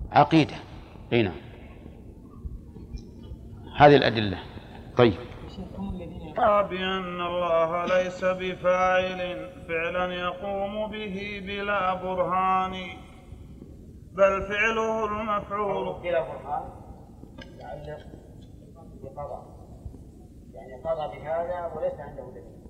عقيدة. هنا هذه الأدلة. طيب، بأن الله ليس بفاعل فعلا يقوم به بلا برهان، بل فعله المفعول بلا برهان يتعلق بقضاء، يعني قضى بهذا وليس عنده دليل.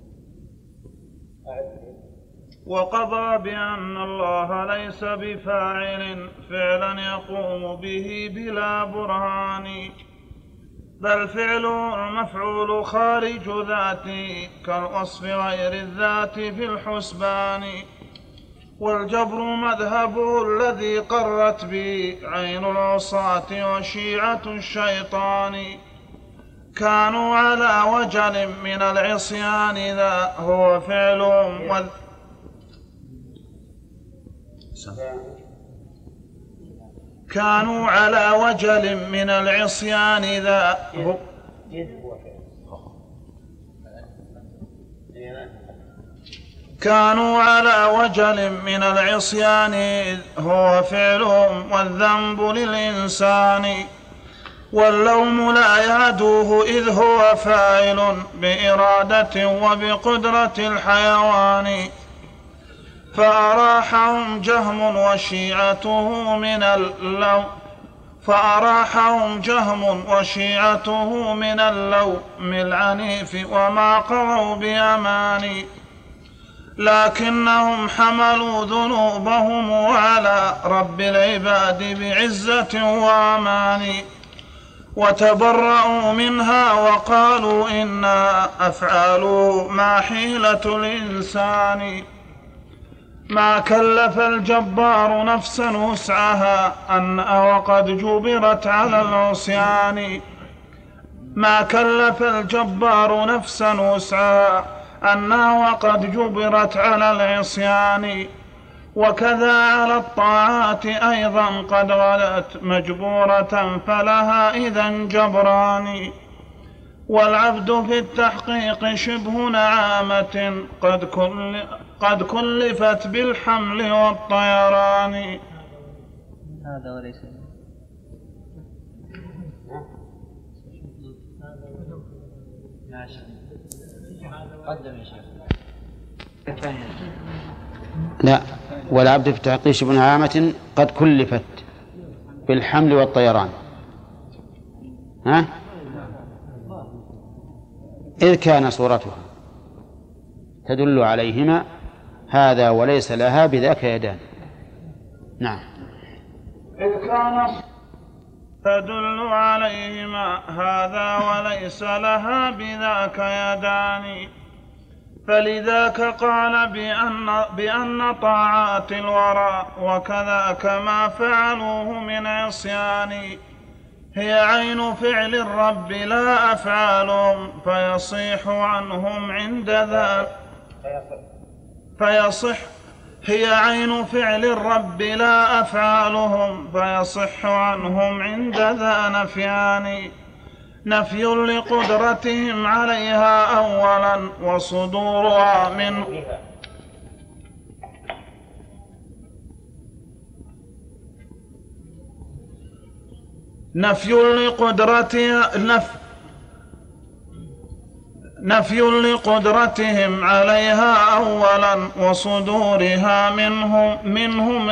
وقضى بأن الله ليس بفاعل فعلا يقوم به بلا برهان، بل فعله المفعول خارج ذاته كالوصف غير الذات في الحسبان. والجبر مذهبه الذي قرت به عين العصاة وشيعة الشيطان، كانوا على وجل من العصيان ذا هو فعلهم كانوا على وجل من العصيان ذا كانوا على وجل من العصيان هو فعلهم والذنب للإنسان. واللوم لا يعدوه إذ هو فاعل بإرادة وبقدرة الحيوان. فأراحهم جهم وشيعته من اللوم العنيف وما قضوا بأمان، لكنهم حملوا ذنوبهم على رب العباد بعزة وأمان، وتبرأوا منها وقالوا إنا أفعاله ما حيلة الإنسان. ما كلف الجبار نفسا وسعها وقد جبرت على العصيان. ما كلف الجبار نفسا وسعها وقد جبرت على العصيان. وكذا على الطاعات أيضا قد غلت مجبورة فلها إذن جبران. والعبد في التحقيق شبه نعامة قد كلفت بالحمل والطيران. هذا وليس قدم يا شيخ. لا، والعبد في التحقيق شبه نعامة قد كلفت بالحمل والطيران. إذ كان صورتها تدل عليهما هذا وليس لها بذاك يدان. نعم. إذ كان تدل عليهما هذا وليس لها بذاك يدان. فلذاك قال بأن طاعات الورى وكذاك ما فعلوه من عصيان هي عين فعل الرب لا أفعالهم فيصح عنهم عند هي عين فعل الرب لا أفعالهم فيصح عنهم عند ذا نفيان. نفي لقدرتهم عليها أولا وصدورها من نفي لقدرتهم عليها أولا وصدورها منهم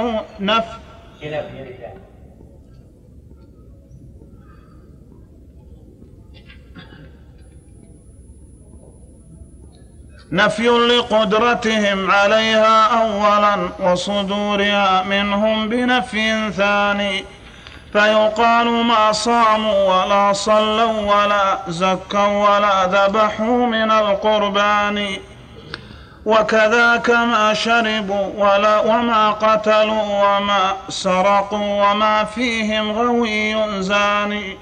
نفي لقدرتهم عليها أولا وصدورها منهم بنفي ثاني. فيقال ما صاموا ولا صلوا ولا زكوا ولا ذبحوا من القربان. وكذاك ما شربوا وما قتلوا وما سرقوا وما فيهم غوي زاني.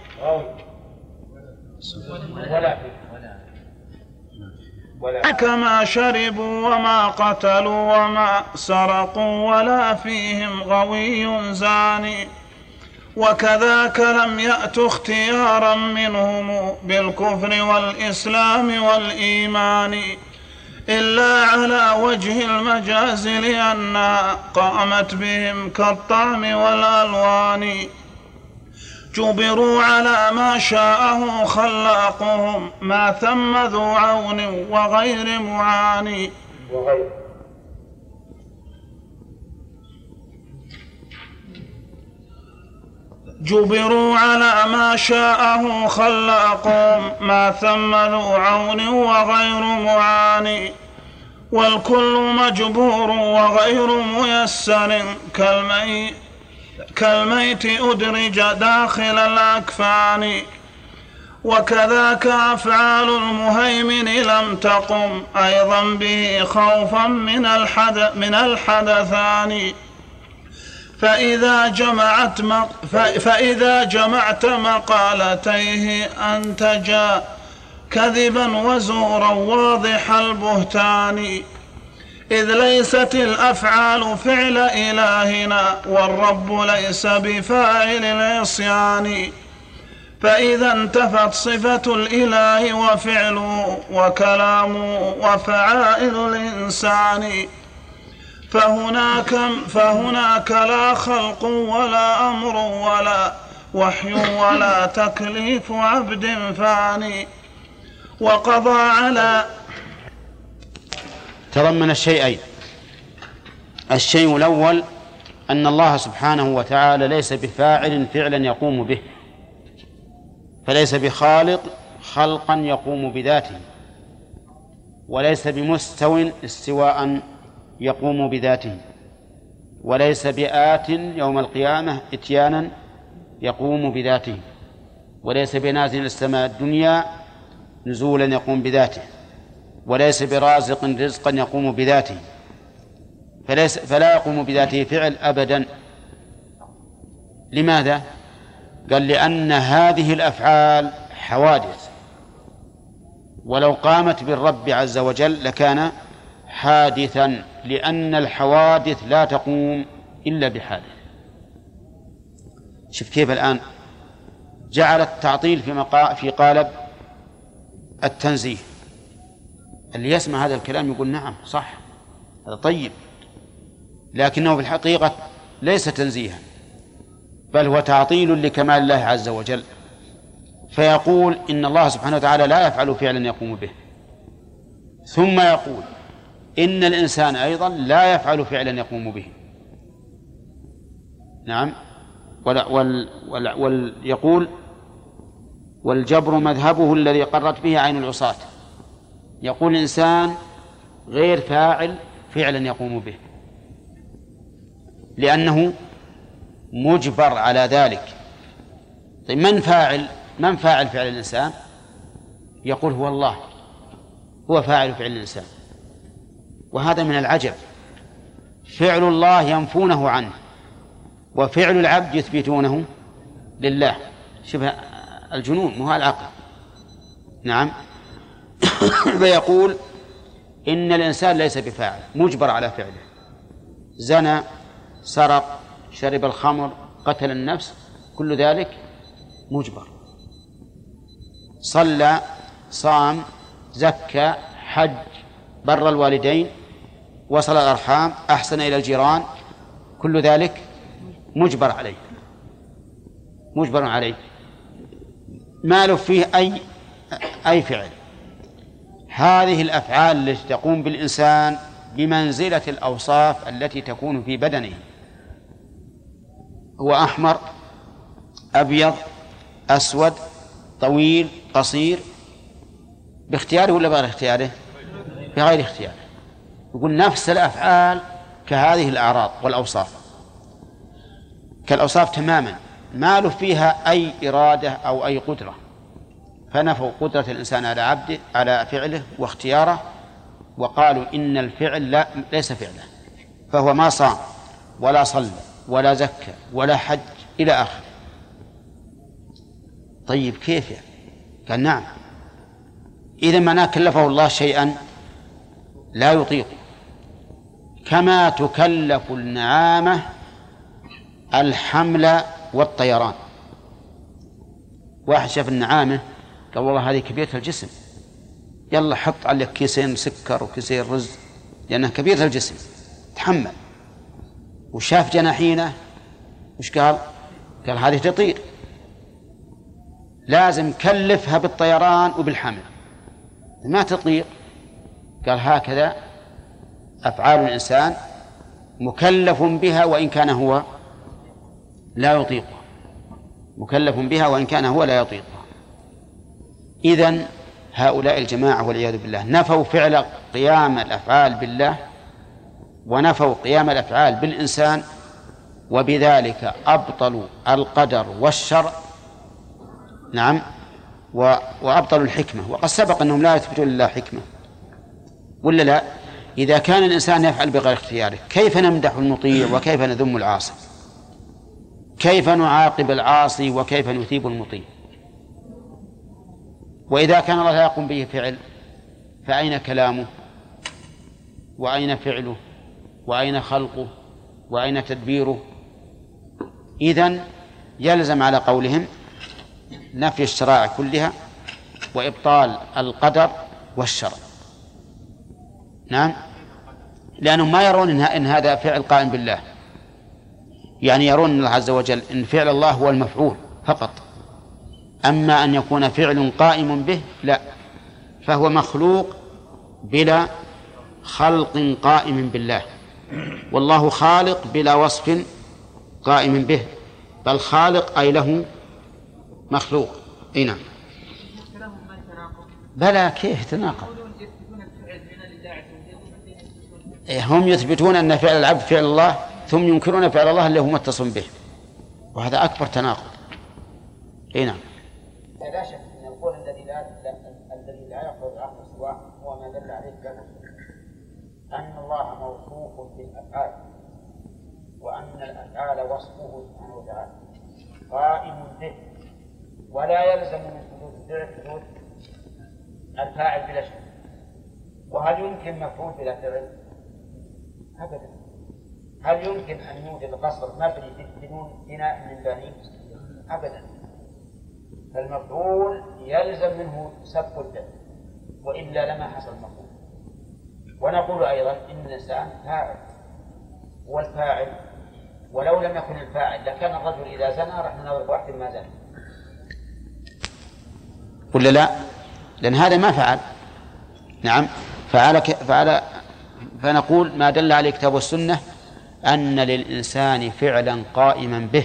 كما شربوا وما قتلوا وما سرقوا ولا فيهم غوي زاني. وكذاك لم يأتوا اختيارا منهم بالكفر والإسلام والإيمان. إلا على وجه المجاز لأنها قامت بهم كالطعم والألوان جبروا على ما شاءه خلاقهم ما ثم ذو عون وغير معاني جبروا على ما شاءه خلاقهم ما ثم ذو عون وغير معاني والكل مجبور وغير ميسر كالميت أدرج داخل الأكفان وكذاك أفعال المهيمن لم تقم أيضا به خوفا من الحدثان فإذا جمعت مقالتيه أنتجا كذبا وزورا واضح البهتان إذ ليست الأفعال فعل إلهنا والرب ليس بفاعل العصيان فإذا انتفت صفة الإله وفعله وكلامه وفعائل الإنسان فهناك لا خلق ولا أمر ولا وحي ولا تكليف عبد فاني وقضى على تضمن الشيئين. الشيء الأول أن الله سبحانه وتعالى ليس بفاعل فعلا يقوم به، فليس بخالق خلقا يقوم بذاته، وليس بمستو استواء يقوم بذاته، وليس بآت يوم القيامة إتيانا يقوم بذاته، وليس بنازل السماء الدنيا نزولا يقوم بذاته، وليس برازق رزقا يقوم بذاته، فلا يقوم بذاته فعل أبدا. لماذا؟ قال لأن هذه الأفعال حوادث، ولو قامت بالرب عز وجل لكان حادثا، لأن الحوادث لا تقوم إلا بحادث. شوف كيف الآن جعل التعطيل في قالب التنزيه. اللي يسمع هذا الكلام يقول نعم صح هذا طيب، لكنه في الحقيقة ليس تنزيها، بل هو تعطيل لكمال الله عز وجل. فيقول إن الله سبحانه وتعالى لا يفعل فعلا يقوم به، ثم يقول إن الإنسان أيضا لا يفعل فعلا يقوم به. نعم. يقول والجبر مذهبه الذي قرت به عين العصاة. يقول الإنسان غير فاعل فعلا يقوم به لأنه مجبر على ذلك. طيب من فاعل فعل الإنسان؟ يقول هو الله، هو فاعل فعل الإنسان. وهذا من العجب، فعل الله ينفونه عنه وفعل العبد يثبتونه لله. شبه الجنون مو العقل. نعم. فيقول إن الإنسان ليس بفاعل، مجبر على فعله. زنى، سرق، شرب الخمر، قتل النفس، كل ذلك مجبر. صلى، صام، زكى، حج، بر الوالدين، وصل الأرحام، أحسن إلى الجيران، كل ذلك مجبر عليه، مجبر عليه، ما له فيه أي فعل. هذه الأفعال التي تقوم بالإنسان بمنزلة الأوصاف التي تكون في بدنه، هو أحمر، أبيض، أسود، طويل، قصير، باختياره ولا بغير اختياره؟ بغير اختياره. يقول نفس الأفعال كهذه الأعراض والأوصاف، كالأوصاف تماما، ما له فيها أي إرادة أو أي قدرة. فنفوا قدرة الإنسان على عبده على فعله واختياره، وقالوا إن الفعل ليس فعله، فهو ما صام ولا صلى ولا زكى ولا حج إلى آخره. طيب كيف يعني؟ قال نعم، إذا ما كلفه الله شيئا لا يطيق، كما تكلف النعامة الحمل والطيران. واحد شاف النعامة قال والله هذه كبيرة الجسم، يلا حط عليك كيسين سكر وكيسين رز لأنها كبيرة الجسم تحمل. وشاف جناحينه وش قال؟ قال هذه تطير، لازم كلفها بالطيران وبالحمل، ما تطير. قال هكذا أفعال الإنسان مكلف بها وإن كان هو لا يطيقها، مكلف بها وإن كان هو لا يطيقها. إذن هؤلاء الجماعة والعياذ بالله نفوا فعل قيام الأفعال بالله ونفوا قيام الأفعال بالإنسان، وبذلك أبطلوا القدر والشرع. نعم، وأبطلوا الحكمة. وقد سبق أنهم لا يثبتون لله حكمة، ولا لا؟ إذا كان الإنسان يفعل بغير اختياره كيف نمدح المطيع وكيف نذم العاصي؟ كيف نعاقب العاصي وكيف نثيب المطيع؟ وإذا كان الله لا يقوم به فعل فأين كلامه وأين فعله وأين خلقه وأين تدبيره؟ إذن يلزم على قولهم نفي الشرائع كلها وإبطال القدر والشرع. نعم، لأنهم ما يرون إن هذا فعل قائم بالله، يعني يرون الله عز وجل إن فعل الله هو المفعول فقط، أما أن يكون فعل قائم به لا، فهو مخلوق بلا خلق قائم بالله، والله خالق بلا وصف قائم به، بل خالق أي له مخلوق. نعم. بلى كيف تناقض؟ هم يثبتون أن فعل العبد فعل الله ثم ينكرون فعل الله اللي هو متصل به، وهذا أكبر تناقض. نعم. لا شك أن القول الذي لا يقبل العقل سواه هو ما دل عليه الكلام أن الله موصوف بالأفعال، وأن الأفعال وصفه سبحانه وتعالى قائم به، ولا يلزم من حدوث الفعل حدوث الفاعل بلا شك. وهل يمكن مفعول بلا فعل؟ أبدا. هل يمكن أن يوجد قصر مبني بدون بناء من بني؟ أبدا. فالمفعول يلزم منه سبق الفعل، وإلا لما حصل المفعول. ونقول أيضا إن الإنسان فاعل، والفاعل ولو لم يكن الفاعل لكان الرجل إذا زنى رح نضرب واحد ما زنى، ولا لا؟ لأن هذا ما فعل. نعم، فنقول ما دل عليه الكتاب والسنة أن للإنسان فعلا قائما به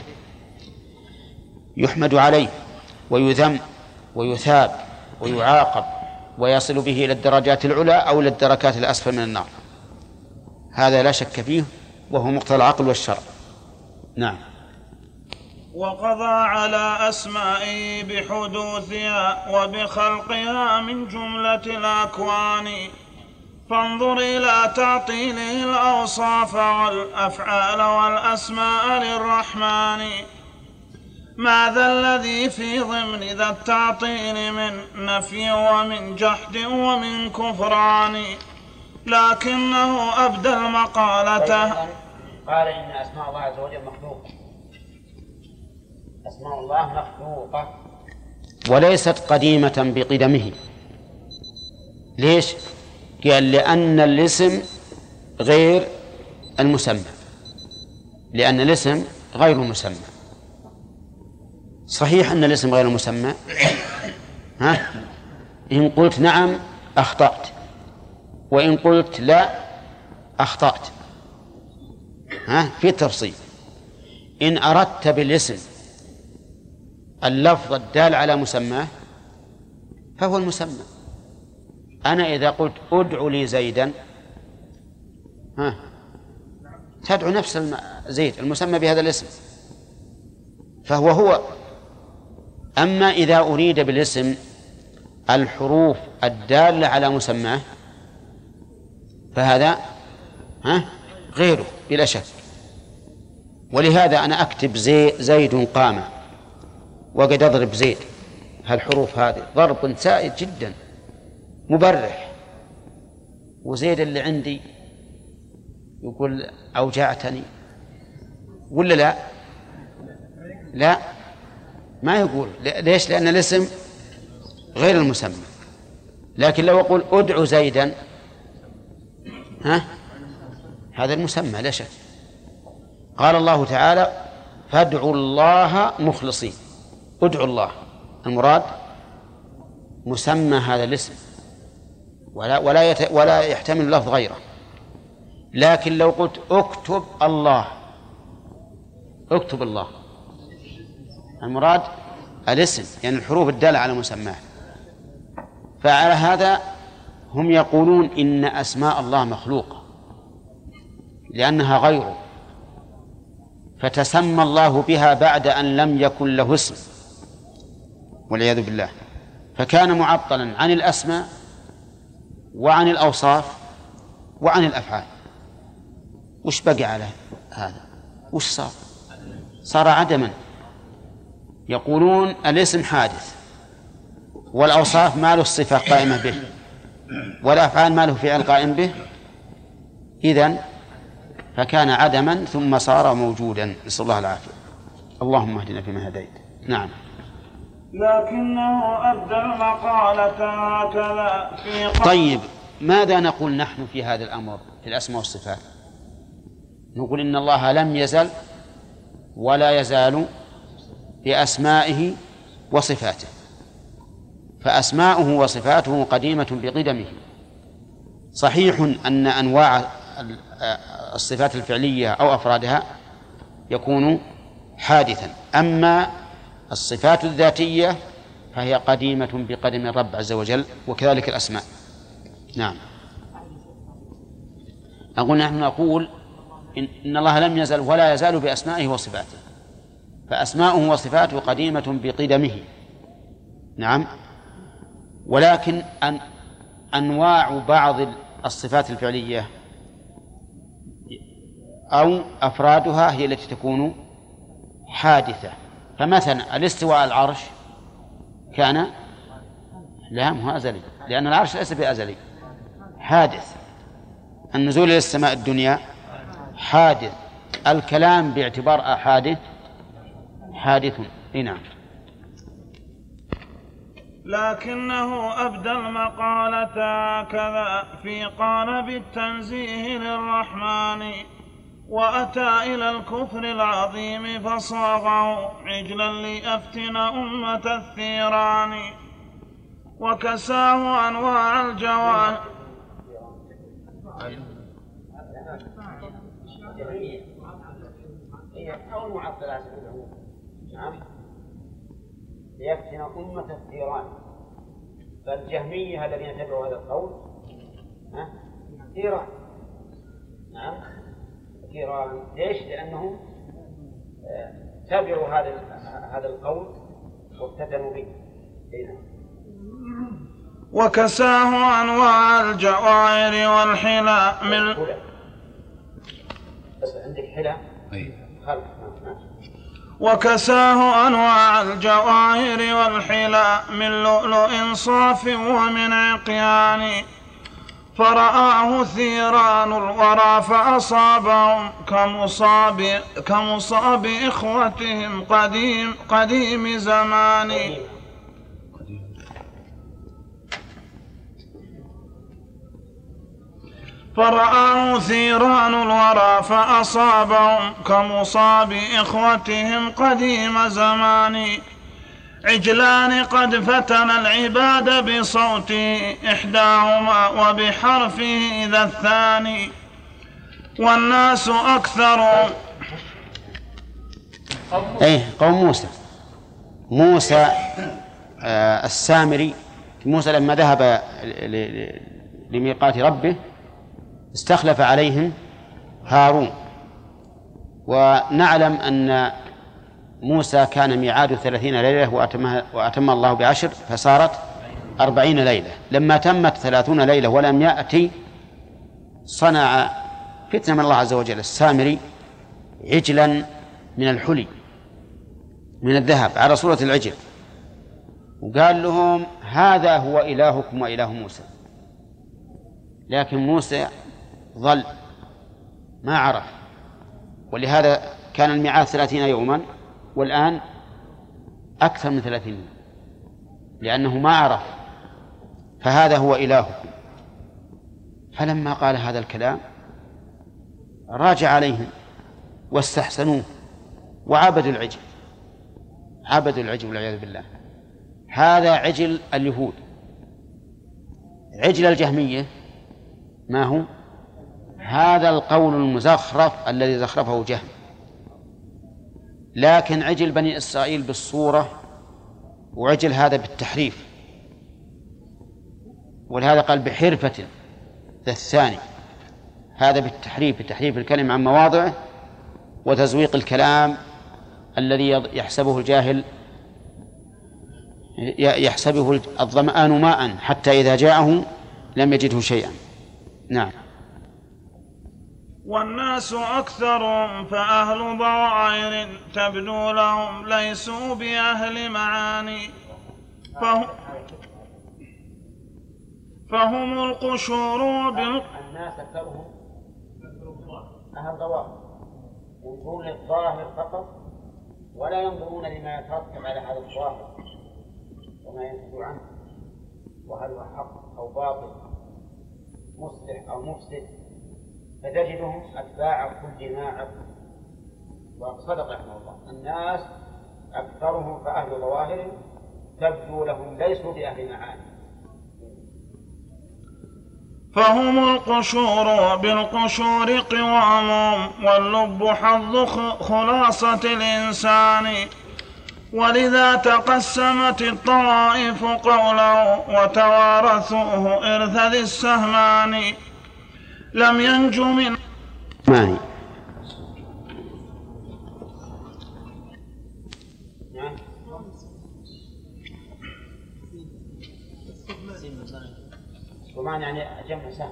يحمد عليه ويذم ويثاب ويعاقب ويصل به إلى الدرجات العلى أو إلى الدركات الأسفل من النار، هذا لا شك فيه، وهو مقتضى العقل والشرع. نعم. وقضى على أسمائه بحدوثها وبخلقها من جملة الأكوان، فانظر إلى تعطيله الأوصاف والأفعال والأسماء للرحمن. ماذا الذي في ضمن ذا التعطيل من نفي ومن جحد ومن كفران؟ لكنه أبدى المقالة. قال إن أسماء الله عز وجل مخلوقة، أسماء الله مخلوقة وليست قديمة بقدمه. ليش؟ قال لأن الاسم غير المسمى، لأن الاسم غير المسمى. صحيح أن الاسم غير المسمى، إن قلت نعم أخطأت، وإن قلت لا أخطأت، في تفصيل. إن أردت بالاسم اللفظ الدال على مسماه فهو المسمى. أنا إذا قلت أدعو لي زيدا تدعو نفس زيد المسمى بهذا الاسم، فهو هو. أما إذا أريد بالاسم الحروف الدالة على مسماه فهذا غيره بلا شك. ولهذا أنا أكتب زيد قام وقد أضرب زيد، هالحروف هذه ضرب سائد جدا مبرح، وزيد اللي عندي يقول أوجعتني، ولا لا؟ ما يقول. ليش؟ لأن الاسم غير المسمى. لكن لو أقول ادع زيدا هذا المسمى لا شك. قال الله تعالى فادعوا الله مخلصين، ادعوا الله، المراد مسمى هذا الاسم ولا يحتمل لفظ غيره. لكن لو قلت اكتب الله، اكتب الله، المراد الاسم يعني الحروف الدالة على مسماه. فعلى هذا هم يقولون إن أسماء الله مخلوقة لأنها غيره، فتسمى الله بها بعد أن لم يكن له اسم والعياذ بالله، فكان معطلا عن الأسماء وعن الأوصاف وعن الأفعال. وش بقي على هذا؟ وش صار عدما. يقولون الاسم حادث، والأوصاف ما له الصفة قائمة به، والأفعال ما له فعل قائم به، إذن فكان عدما ثم صار موجودا، نسأل الله العافية. اللهم اهدنا فيما هديت. نعم. لكنه أبدى المقالة هكذا في طيب، ماذا نقول نحن في هذا الأمر في الأسماء والصفات؟ نقول إن الله لم يزل ولا يزال بأسمائه وصفاته، فأسماؤه وصفاته قديمة بقدمه. صحيح أن أنواع الصفات الفعلية أو أفرادها يكون حادثا، أما الصفات الذاتية فهي قديمة بقدم الرب عز وجل، وكذلك الأسماء. نعم. نحن نقول إن الله لم يزل ولا يزال بأسمائه وصفاته، فأسماؤه وصفاته قديمة بقدمه. نعم. ولكن أنواع بعض الصفات الفعلية أو أفرادها هي التي تكون حادثة. فمثلا الاستواء على العرش كان لا مو أزلي، لأن العرش ليس بأزلي، حادث. النزول إلى السماء الدنيا حادث. الكلام باعتبار أحادث حادث. نعم. لكنه أبدى المقالة هكذا في قالب التنزيه للرحمن، وأتى إلى الكفر العظيم فصاغه عجلا ليفتن أمة الثيران، وكساه أنواع الجواه. أو المعطلات نعم ليفتن أمة الثيران. فالجهمية الذين تبعوا هذا القول ثيران. نعم ثيران. ليش؟ لأنهم تبعوا هذا القول وافتتنوا به. وكساه أنواع الجواهر والحلى من بس عندك حلى خلق. وكساه أنواع الجواهر والحلى من لؤلؤ صاف ومن عقيان، فرآه ثيران الورى فأصابهم كمصاب إخوتهم قديم زمان. فرآه ثيران الورى فأصابهم كمصاب إخوتهم قديم زمان. عجلان قد فتن العباد بصوته إحداهما وبحرفه ذا الثاني، والناس أكثر. قوم موسى السامري. موسى لما ذهب لميقات ربه استخلف عليهم هارون، ونعلم أن موسى كان ميعاد 30 ليلة وأتم الله ب10 فصارت 40 ليلة. لما تمت 30 ليلة ولم يأتي صنع فتنة من الله عز وجل السامري عجلا من الحلي من الذهب على صورة العجل، وقال لهم هذا هو إلهكم وإله موسى. لكن موسى ظل ما عرف، ولهذا كان الميعاد 30 يوما والآن أكثر من 30 يوم، لأنه ما عرف. فهذا هو إلهكم. فلما قال هذا الكلام راجع عليهم واستحسنوه وعبدوا العجل، عبدوا العجل والعياذ بالله. هذا عجل اليهود. عجل الجهمية ما هو؟ هذا القول المزخرف الذي زخرفه جهم. لكن عجل بني إسرائيل بالصورة، وعجل هذا بالتحريف، ولهذا قال بحرفة الثاني. هذا بالتحريف، بتحريف الكلم عن مواضعه وتزويق الكلام الذي يحسبه الجاهل، يحسبه الظمآن ماء حتى إذا جاءه لم يجده شيئا. نعم. والناس أكثر فأهل ضرائر تبدو لهم ليسوا بأهل معاني، فهم القشور الناس أكثرهم أهل ظواهر، ينظرون للظاهر فقط ولا ينظرون لما يترتب على هذا الظاهر وما ينتج عنه، وهل هو حق أو باطل، مصلح أو مفسد. فتجدهم أتباع كل ما عبد. وصدق رحمه الله، الناس أكثرهم فأهل ظواهر تبدو لهم ليسوا بأهل معاني. فهم القشور بالقشور قوام، واللب حظ خلاصة الإنسان. ولذا تقسمت الطوائف قوله وتوارثوه إرث ذي السهمان. لم ينج من ماني. ومعنى يعني جمع سهم.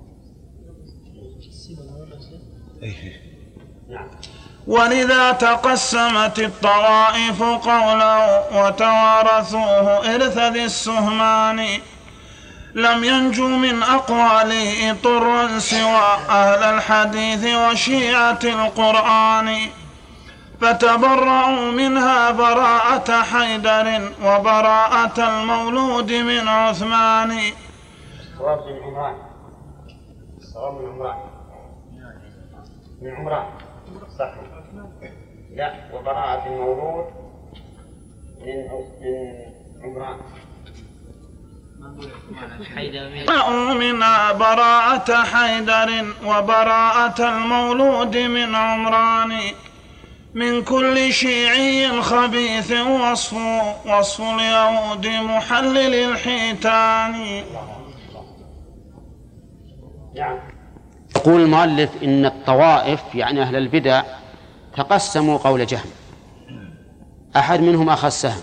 نعم. ولذا تقسمت الطوائف قوله وتوارثوه إرث ذي السهمان. لم ينجو من أقواله طر سوى أهل الحديث وشيعة القرآن، فتبرأوا منها براءة حيدر وبراءة المولود من عثمان. صواب من عمران، صواب من عمران، من عمران صح. لا، وبراءة المولود من عمران. منها براءة حيدر وبراءة المولود من عمران. من كل شيعي خبيث وصف اليهود محلل الحيتان. يقول المؤلف إن الطوائف يعني أهل البدع تقسموا قول جهم. أحد منهم أخذ سهم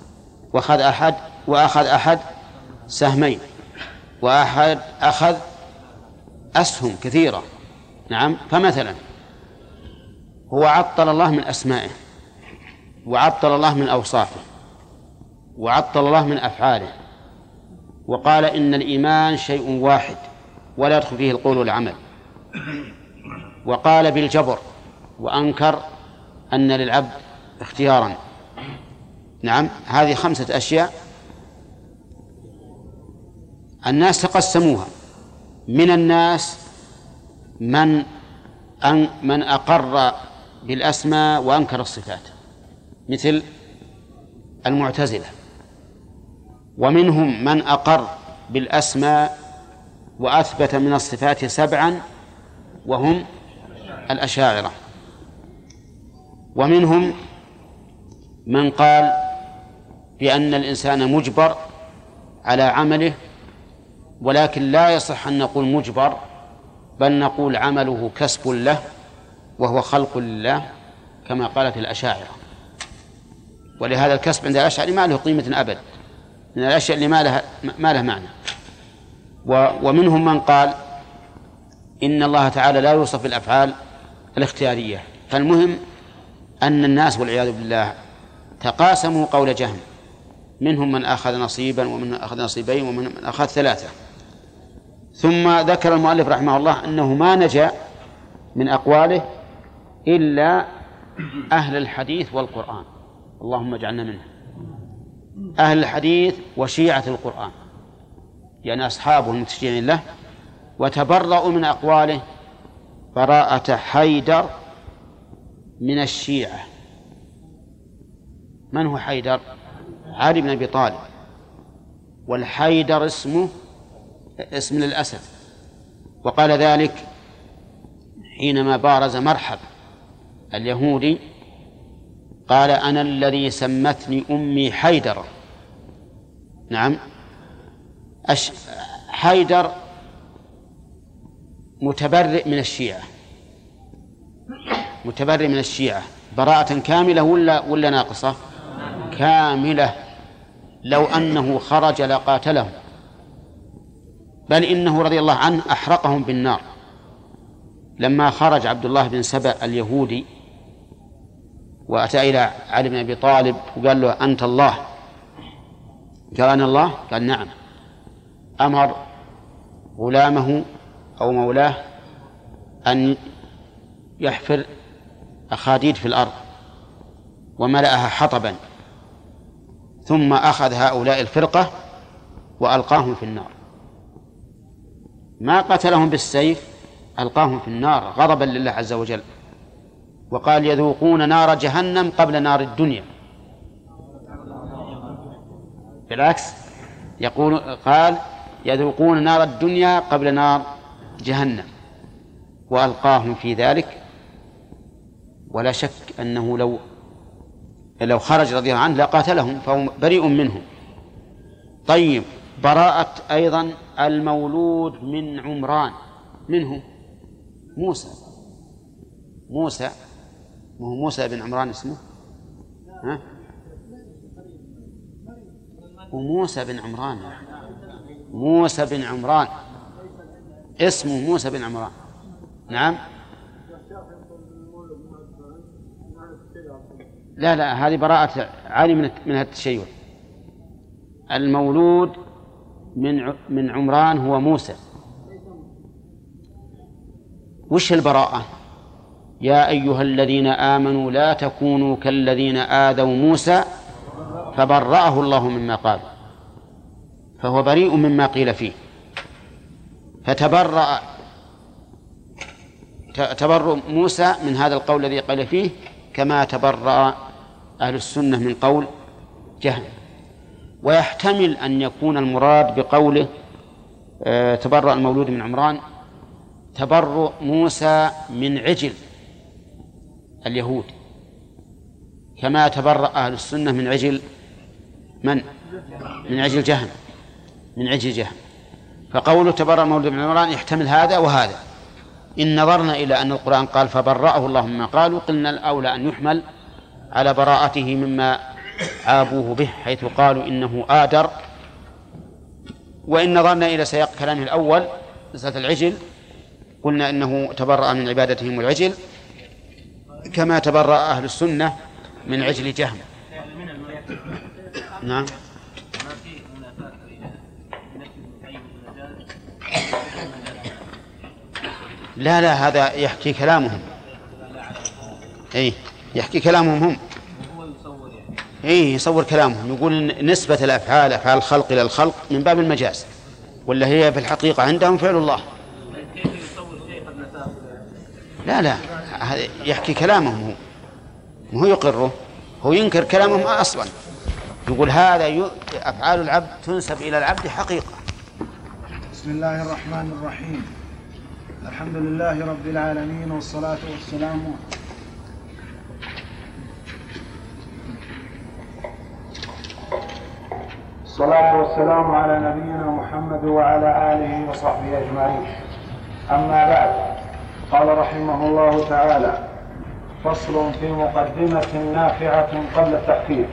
وأخذ أحد سهمين، وأحد أخذ أسهم كثيرة. نعم. فمثلا هو عطل الله من أسمائه، وعطل الله من أوصافه، وعطل الله من أفعاله، وقال إن الإيمان شيء واحد ولا يدخل فيه القول والعمل، وقال بالجبر، وأنكر أن للعبد اختيارا. نعم. هذه 5 أشياء الناس تقسموها. من الناس من أقر بالأسماء وأنكر الصفات مثل المعتزلة، ومنهم من أقر بالأسماء وأثبت من الصفات 7 وهم الأشاعرة، ومنهم من قال بأن الإنسان مجبر على عمله، ولكن لا يصح أن نقول مجبر، بل نقول عمله كسب له وهو خلق لله كما قالت الأشاعرة. ولهذا الكسب عند الأشاعرة ما له قيمة أبد، من الأشياء اللي ما له معنى. ومنهم من قال إن الله تعالى لا يوصف بالأفعال الاختيارية. فالمهم أن الناس والعياذ بالله تقاسموا قول جهم، منهم من أخذ نصيبا ومن أخذ نصيبين ومن من أخذ 3. ثم ذكر المؤلف رحمه الله أنه ما نجا من أقواله إلا أهل الحديث والقرآن، اللهم اجعلنا منه، أهل الحديث وشيعة القرآن. يعني أصحابه المتشيعين له، وتبرأوا من أقواله براءة حيدر من الشيعة. من هو حيدر؟ علي بن أبي طالب، والحيدر اسم للأسد. وقال ذلك حينما بارز مرحب اليهودي، قال: أنا الذي سمتني أمي حيدر. نعم، حيدر متبرئ من الشيعة، متبرئ من الشيعة براءة كاملة ولا ناقصة؟ كاملة. لو أنه خرج لقاتلهم، بل إنه رضي الله عنه أحرقهم بالنار. لما خرج عبد الله بن سبأ اليهودي وأتى إلى علي بن أبي طالب وقال له: أنت الله؟ قال: أنا الله؟ قال: نعم. أمر غلامه أو مولاه أن يحفر أخاديد في الأرض وملأها حطبا، ثم أخذ هؤلاء الفرقة وألقاهم في النار. ما قتلهم بالسيف، ألقاهم في النار غضبا لله عز وجل. وقال: يذوقون نار جهنم قبل نار الدنيا. بالعكس، قال: يذوقون نار الدنيا قبل نار جهنم، وألقاهم في ذلك. ولا شك أنه لو خرج رضي الله عنه لقاتلهم، فهو بريء منهم. طيب، براءة أيضا المولود من عمران، منه موسى. مو موسى بن عمران اسمه؟ ها؟ وموسى بن عمران، موسى بن عمران اسمه موسى بن عمران. نعم. لا، هذه براءة علي من التشيع. المولود من عمران هو موسى. وش البراءة؟ يا أيها الذين آمنوا لا تكونوا كالذين آذوا موسى فبرأه الله مما قال. فهو بريء مما قيل فيه، تبرؤ موسى من هذا القول الذي قال فيه، كما تبرأ أهل السنة من قول جهم. ويحتمل أن يكون المراد بقوله تبرأ المولود من عمران تبرؤ موسى من عجل اليهود، كما تبرأ أهل السنة من عجل من عجل جهم. فقوله تبرأ المولود من عمران يحتمل هذا وهذا. إن نظرنا إلى أن القرآن قال فبرأه الله مما قالوا، قلنا الأولى أن يحمل على براءته مما عابوه به، حيث قالوا إنه آدر. وإن نظرنا إلى سياق كلامه الأول مسألة العجل، قلنا إنه تبرأ من عبادتهم العجل كما تبرأ أهل السنة من عجل جهم. نعم. لا، هذا يحكي كلامهم. يحكي كلامهم هم. يصور كلامهم، يقول نسبة الأفعال، أفعال الخلق إلى الخلق من باب المجاز، ولا هي في الحقيقة عندهم فعل الله. لا، هذا يحكي كلامهم هو يقره، هو ينكر كلامهم أصلا. يقول هذا أفعال العبد تنسب إلى العبد حقيقة. بسم الله الرحمن الرحيم. الحمد لله رب العالمين، والصلاة والسلام على نبينا محمد وعلى آله وصحبه أجمعين. أما بعد، قال رحمه الله تعالى: فصل في مقدمة نافعة قبل التحقيق.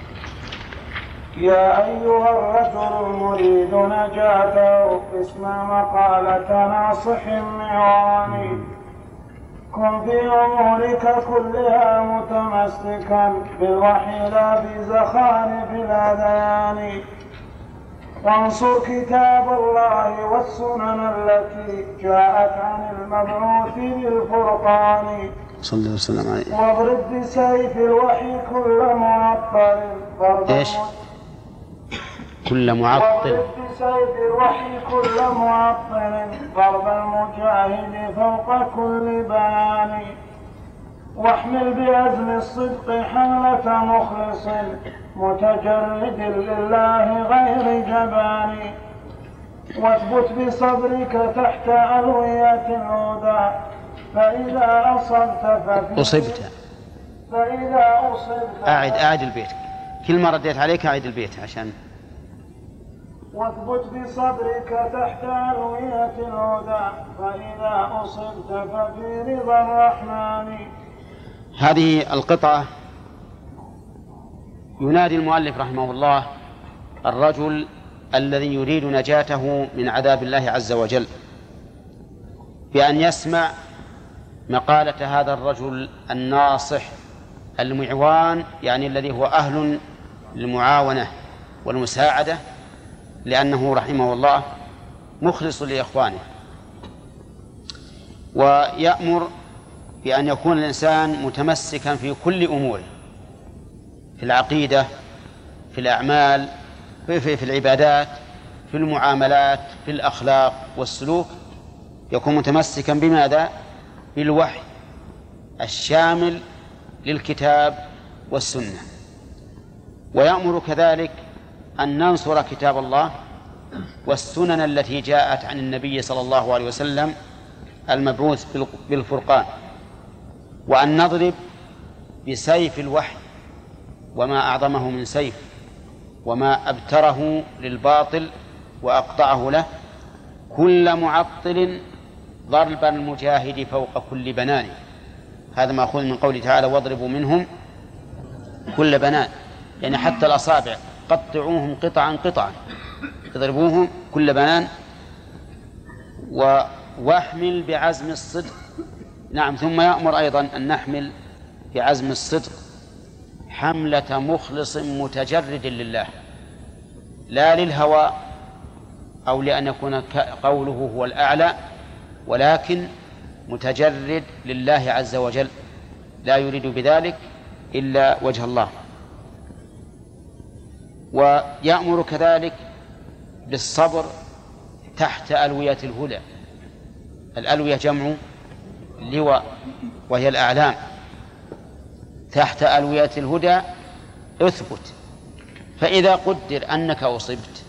يا أيها الرجل المريد نجاته، اسمع مقالة ناصح معواني. كن في أمورك كلها متمسكا بالوحي لا بزخارف الأذان، وانصر كتاب الله والسنن التي جاءت عن المبعوث بالفرقان، صلى الله وسلم عليه. واضرب بسيف الوحي كل معطل كل معطل بسيف الوحي كل معطل ضرب المجاهد فوق كل بيان واحمل بأزم الصدق حملة مخلص متجرد لله غير جبان واثبت بصبرك تحت ألوية الهدى فإذا أصبت فإذا أصبت أعد البيت، كل مرة رديت عليك أعد البيت عشان واثبت بصبرك تحت ألوية الهدى فإذا أصبت ففي رضا الرحمن. هذه القطعة ينادي المؤلف رحمه الله الرجل الذي يريد نجاته من عذاب الله عز وجل بأن يسمع مقالة هذا الرجل الناصح المعوان، يعني الذي هو أهل للمعاونة والمساعدة، لأنه رحمه الله مخلص لإخوانه. ويأمر بأن يكون الإنسان متمسكا في كل أموره، في العقيدة، في الأعمال، في العبادات، في المعاملات، في الأخلاق والسلوك، يكون متمسكا بماذا؟ بالوحي الشامل للكتاب والسنة. ويأمر كذلك أن ننصر كتاب الله والسنن التي جاءت عن النبي صلى الله عليه وسلم المبعوث بالفرقان، وأن نضرب بسيف الوحي، وما أعظمه من سيف وما أبتره للباطل وأقطعه له، كل معطل ضرب المجاهد فوق كل بنان. هذا مأخوذ من قوله تعالى واضربوا منهم كل بنان، يعني حتى الأصابع قطعوهم قطعا قطعا، اضربوهم كل بنان. واحمل بعزم الصدق، نعم، ثم يأمر أيضا أن نحمل بعزم الصدق حملة مخلص متجرد لله، لا للهوى أو لأن يكون قوله هو الأعلى، ولكن متجرد لله عز وجل، لا يريد بذلك إلا وجه الله. ويأمر كذلك بالصبر تحت ألوية الهدى. الألوية جمع لواء وهي الأعلام. تحت ألوية الهدى اثبت، فإذا قدر أنك أصبت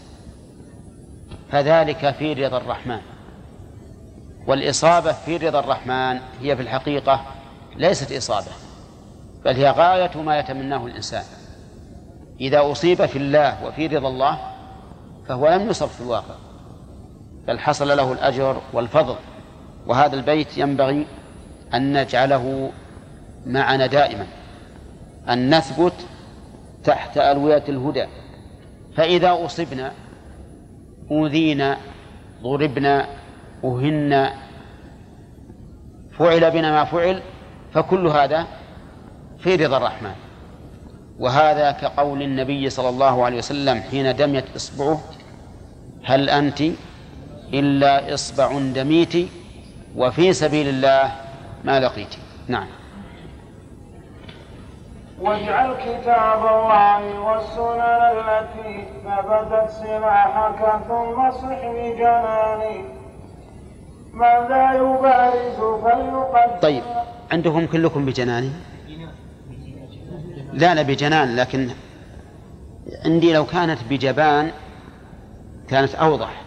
فذلك في رضا الرحمن. والإصابة في رضا الرحمن هي في الحقيقة ليست إصابة، بل هي غاية ما يتمناه الإنسان. إذا أصيب في الله وفي رضا الله فهو لم يصب في الواقع، بل حصل له الأجر والفضل. وهذا البيت ينبغي أن نجعله معنا دائما، أن نثبت تحت ألوية الهدى، فإذا أصبنا أوذينا ضربنا أهنا فعل بنا ما فعل، فكل هذا في رضا الرحمن. وهذا كقول النبي صلى الله عليه وسلم حين دميت إصبعه هل أنت إلا إصبع دميت وفي سبيل الله ما لقيت. نعم. واجعل كتاب الله والسنن التي ثبتت سلاحك ثم صح بجناني ماذا يبارز فليقدم. طيب، عندهم كلكم بجناني؟ لا بجنان، لكن عندي لو كانت بجبان كانت أوضح.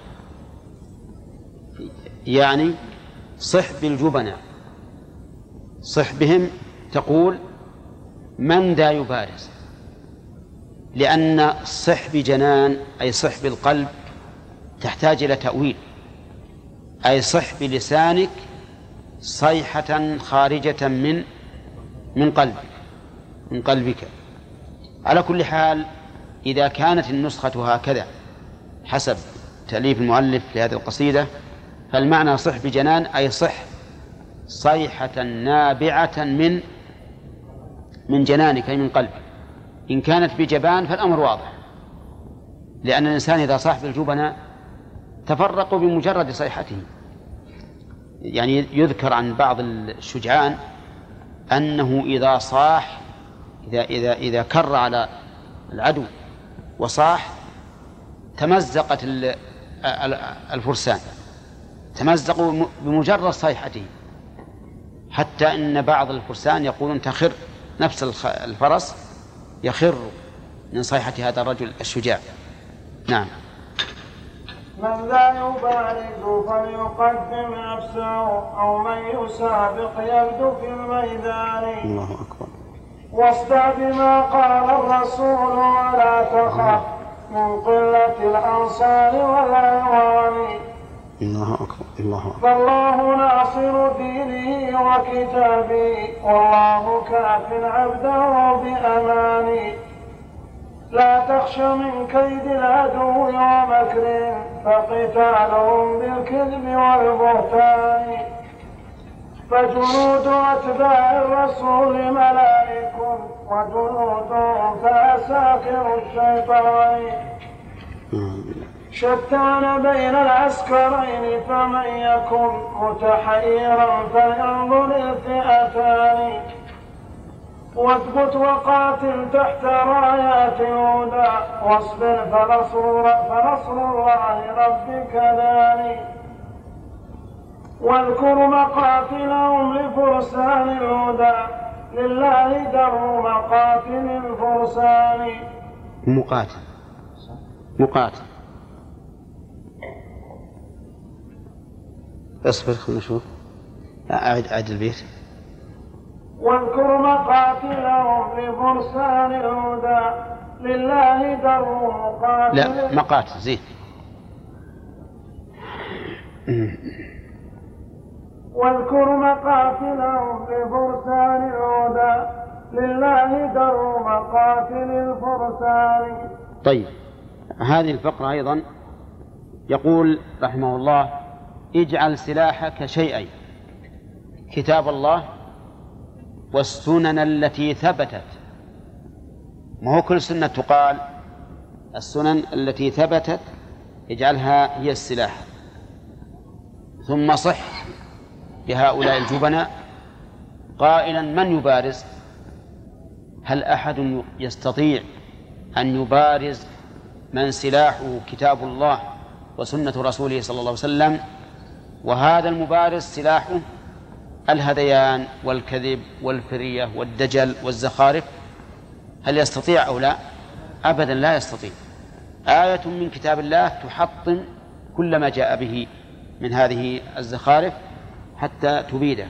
يعني صح بالجبناء، صح بهم، تقول من ذا يبارز، لأن صح بجنان أي صح بالقلب تحتاج إلى تأويل، أي صح بلسانك صيحة خارجة من قلبك. على كل حال إذا كانت النسخة هكذا حسب تأليف المؤلف لهذه القصيدة فالمعنى صح بجنان أي صح صيحة نابعة من جنانك أي من قلبك. إن كانت بجبان فالأمر واضح، لأن الإنسان إذا صاح بالجبناء تفرقوا بمجرد صيحته. يعني يذكر عن بعض الشجعان أنه إذا صاح إذا كر على العدو وصاح تمزقت الفرسان تمزقوا بمجرد صيحته، حتى إن بعض الفرسان يقولون تخر نفس الفرس يخر من صيحة هذا الرجل الشجاع. نعم. من لا يبارز فليقدم نفسه أو من يسابق يبدو في الميدان. الله أكبر. واصدع بما قال الرسول ولا تخف من قلة الأنصار والأعوان. الله أكبر. الله أكبر. فالله ناصر دينه وكتابه والله كاف عبده بأمان. لا تخش من كيد العدو ومكر فقتالهم بالكذب والبهتان. فجنود أتباع الرسول ملائك وجنودهم فأساكر الشيطان. شتان بين العسكرين فمن يكن متحيرا فينظر الفئتان. واثبت وقاتل تحت رايات الهدى واصبر فنصر الله ربك داني. واذكر مقاتلهم لفرسان الهدى لله در مقاتل الفرسان. مقاتل اصبر خلنا نشوف. أعد البيت. واذكر مقاتلهم لفرسان الهدى لله در مقاتل. لا مقاتل زين. واذكر مقاتلهم لفرسان الهدى لله در مقاتل الفرسان. طيب، هذه الفقرة أيضا يقول رحمه الله: اجعل سلاحك شيئين: كتاب الله والسنن التي ثبتت. ما هو كل سنة تقال، السنن التي ثبتت اجعلها هي السلاح. ثم صح بهؤلاء الجبناء قائلا: من يبارز؟ هل أحد يستطيع أن يبارز من سلاحه كتاب الله وسنة رسوله صلى الله عليه وسلم، وهذا المبارز سلاحه الهذيان والكذب والفرية والدجل والزخارف؟ هل يستطيع أو لا؟ أبدا لا يستطيع. آية من كتاب الله تحطم كل ما جاء به من هذه الزخارف حتى تبيده.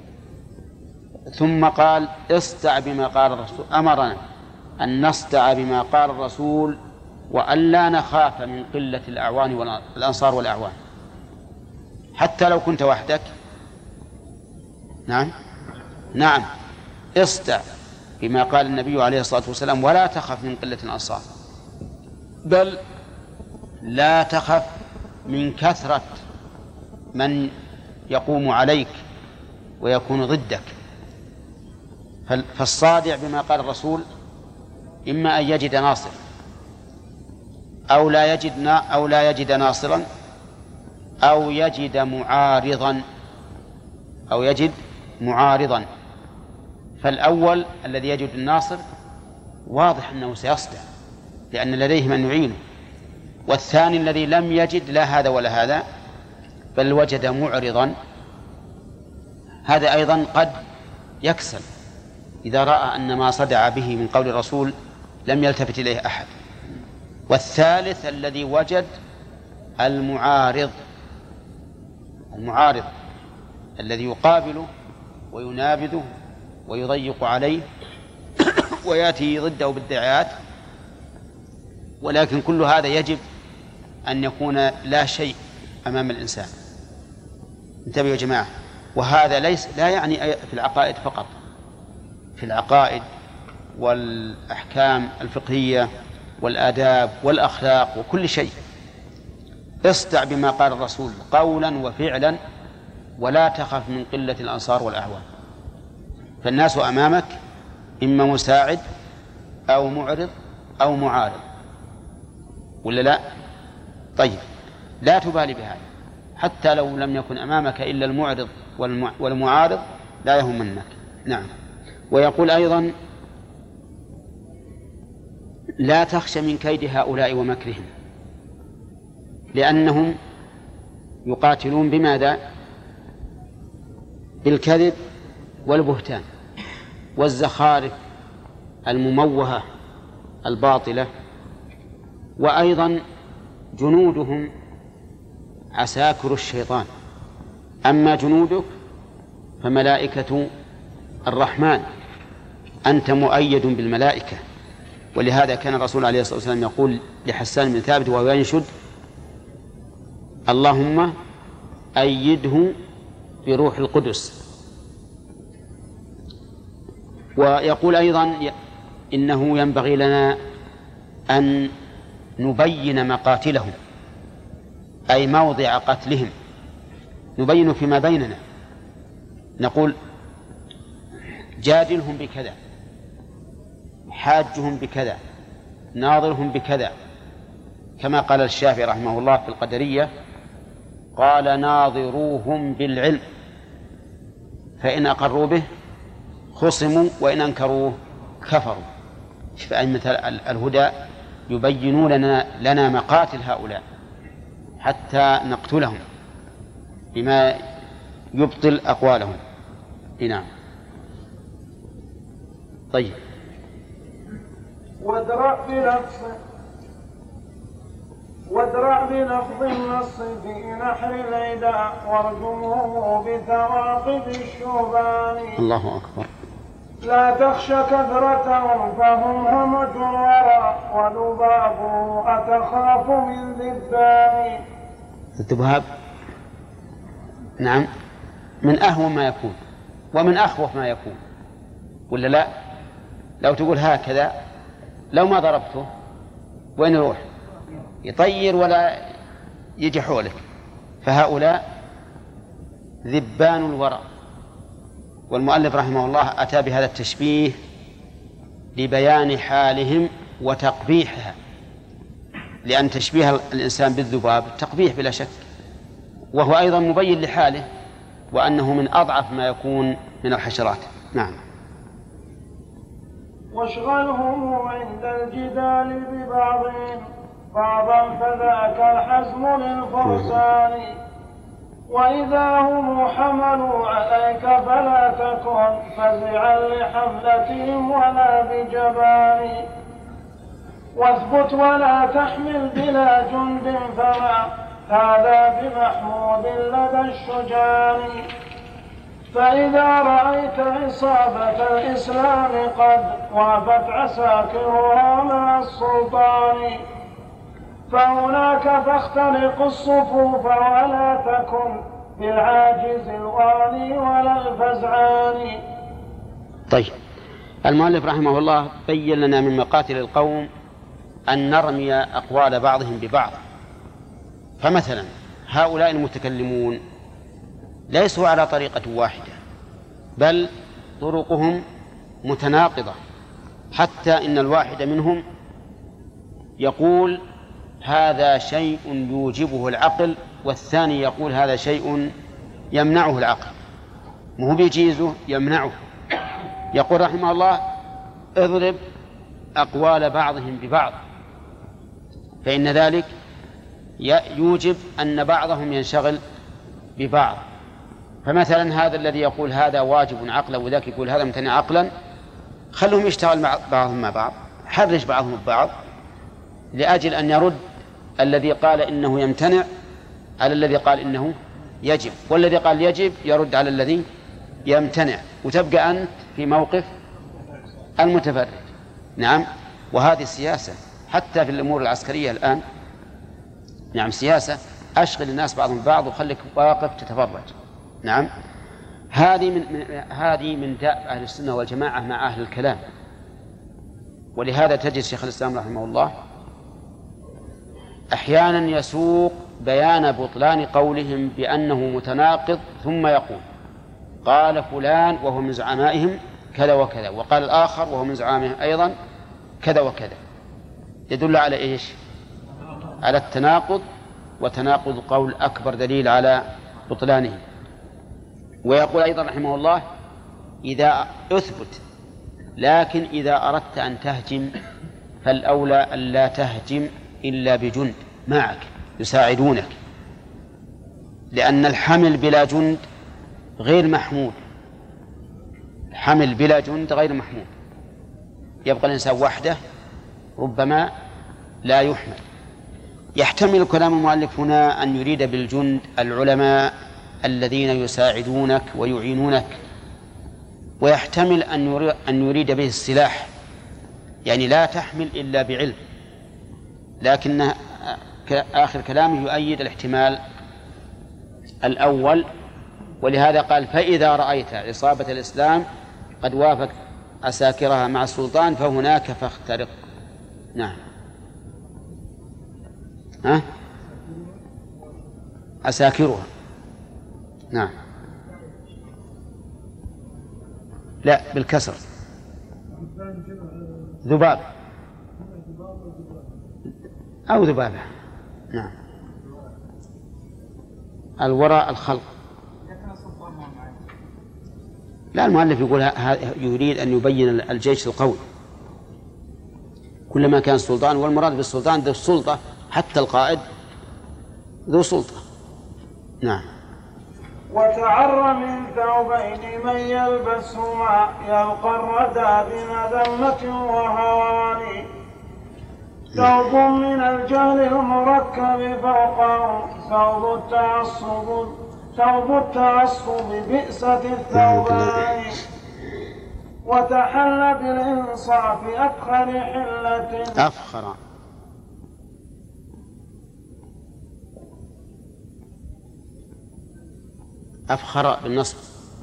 ثم قال: اصدع بما قال الرسول. أمرنا أن نصدع بما قال الرسول وأن لا نخاف من قلة الأعوان والأنصار والأعوان، حتى لو كنت وحدك. نعم اصدع بما قال النبي عليه الصلاة والسلام: ولا تخف من قلة الأنصار، بل لا تخف من كثرة من يقوم عليك ويكون ضدك. فالصادع بما قال الرسول إما أن يجد ناصر أو لا يجد ناصرا أو يجد معارضا. فالأول الذي يجد الناصر واضح أنه سيصدع لأن لديه من يعينه، والثاني الذي لم يجد لا هذا ولا هذا بل وجد معرضا، هذا أيضا قد يكسل إذا رأى أن ما صدع به من قول الرسول لم يلتفت إليه أحد. والثالث الذي وجد المعارض الذي يقابله وينابذه ويضيق عليه ويأتي ضده بالدعايات، ولكن كل هذا يجب أن يكون لا شيء أمام الإنسان. انتبهوا يا جماعة. وهذا لا يعني في العقائد فقط، في العقائد والأحكام الفقهية والآداب والأخلاق وكل شيء. اصدع بما قال الرسول قولا وفعلا ولا تخف من قلة الأنصار والأعوان. فالناس أمامك إما مساعد أو معرض أو معارض، ولا لا؟ طيب، لا تبالي بهذا، حتى لو لم يكن أمامك إلا المعرض والمعارض لا يهمنك. نعم. ويقول أيضا: لا تخش من كيد هؤلاء ومكرهم. لأنهم يقاتلون بماذا؟ بالكذب والبهتان والزخارف المموهة الباطلة. وأيضا جنودهم عساكر الشيطان، أما جنودك فملائكة الرحمن، أنت مؤيد بالملائكة. ولهذا كان الرسول عليه الصلاة والسلام يقول لحسان بن ثابت وهو ينشد: اللهم أيده بروح القدس. ويقول أيضا إنه ينبغي لنا أن نبين مقاتلهم، أي موضع قتلهم، نبين فيما بيننا، نقول جادلهم بكذا، حاجهم بكذا، ناظرهم بكذا، كما قال الشافعي رحمه الله في القدرية: قال ناظروهم بالعلم فإن أقروا به خصموا وإن أنكروه كفروا. فأئمة الهدى يبينون لنا مقاتل هؤلاء حتى نقتلهم بما يبطل أقوالهم. نعم. طيب. وادرع بلفظ النص في نحر العدا وارجمه بثواقب الشوبان. الله أكبر. لا تخش كثرتهم فهم همج الورى وذبابه أتخاف من ذبان. الذباب نعم من أهون ما يكون ومن أخوف ما يكون، ولا لا؟ لو تقول هكذا لو ما ضربته وين يروح؟ يطير ولا يجي حولك. فهؤلاء ذبان الورى. والمؤلف رحمه الله أتى بهذا التشبيه لبيان حالهم وتقبيحها، لأن تشبيه الإنسان بالذباب تقبيح بلا شك، وهو أيضا مبين لحاله وأنه من أضعف ما يكون من الحشرات. نعم. واشغلهم عند الجدال ببعضهم بعضا فذاك الحزم للفرسان. وإذا هم حملوا عليك فلا تكن فزعا لحملتهم ولا بجبان. واثبت ولا تحمل بلا جند فما هذا بمحمود لدى الشجان. فإذا رأيت عصابة الإسلام قد وافت عساكرها مع السلطان فهناك فاختلق الصفوف ولا تكن بالعاجز الوالي ولا الفزعان. طيب، المؤلف رحمه الله بين لنا من مقاتل القوم أن نرمي أقوال بعضهم ببعض. فمثلا هؤلاء المتكلمون ليسوا على طريقة واحدة، بل طرقهم متناقضة، حتى إن الواحد منهم يقول هذا شيء يوجبه العقل، والثاني يقول هذا شيء يمنعه العقل، مو بيجيزه يمنعه. يقول رحمه الله اضرب أقوال بعضهم ببعض، فإن ذلك يوجب أن بعضهم ينشغل ببعض. فمثلا هذا الذي يقول هذا واجب عقلا وذاك يقول هذا ممتنع عقلا، خلهم يشتغل مع بعضهم مع بعض، حرج بعضهم ببعض لأجل أن يرد الذي قال إنه يمتنع على الذي قال إنه يجب، والذي قال يجب يرد على الذي يمتنع، وتبقى أنت في موقف المتفرد. نعم. وهذه السياسة حتى في الأمور العسكرية الآن. نعم، سياسة أشغل الناس بعضهم ببعض وخليك واقف تتفرج. نعم. هذه من داء أهل السنة والجماعة مع أهل الكلام. ولهذا تجد شيخ الإسلام رحمه الله أحيانا يسوق بيان بطلان قولهم بأنه متناقض، ثم يقول قال فلان وهو من زعمائهم كذا وكذا، وقال الآخر وهو من زعمائهم أيضا كذا وكذا، يدل على إيش؟ على التناقض، وتناقض قول أكبر دليل على بطلانه. ويقول أيضا رحمه الله إذا أثبت، لكن إذا أردت أن تهجم فالأولى أن لا تهجم إلا بجند معك، يساعدونك، لأن الحمل بلا جند غير محمود. الحمل بلا جند غير محمود، يبقى الإنسان وحده ربما لا يحمل. يحتمل كلام المؤلف هنا أن يريد بالجند العلماء الذين يساعدونك ويعينونك، ويحتمل أن يريد به السلاح، يعني لا تحمل إلا بعلم، لكن آخر كلامه يؤيد الاحتمال الأول، ولهذا قال فإذا رأيت عصابة الإسلام قد وافق أساكرها مع السلطان فهناك فاخترق. نعم. أساكرها. نعم. لا، بالكسر. ذباب أو ذبابة. نعم. الوراء الخلق. لا، المؤلف يقول يريد أن يبين الجيش القوي كلما كان السلطان، والمراد بالسلطان ذو السلطة، حتى القائد ذو سلطة. نعم. وتعر من ثوبين من يلبسهما يلقى الردى بمذمة وهوان، ثوب من الجهل المركب فوقه ثوب التعصب بئسة الثوبان، وتحل بالإنصاف أفخر حلة أفخر بالنصب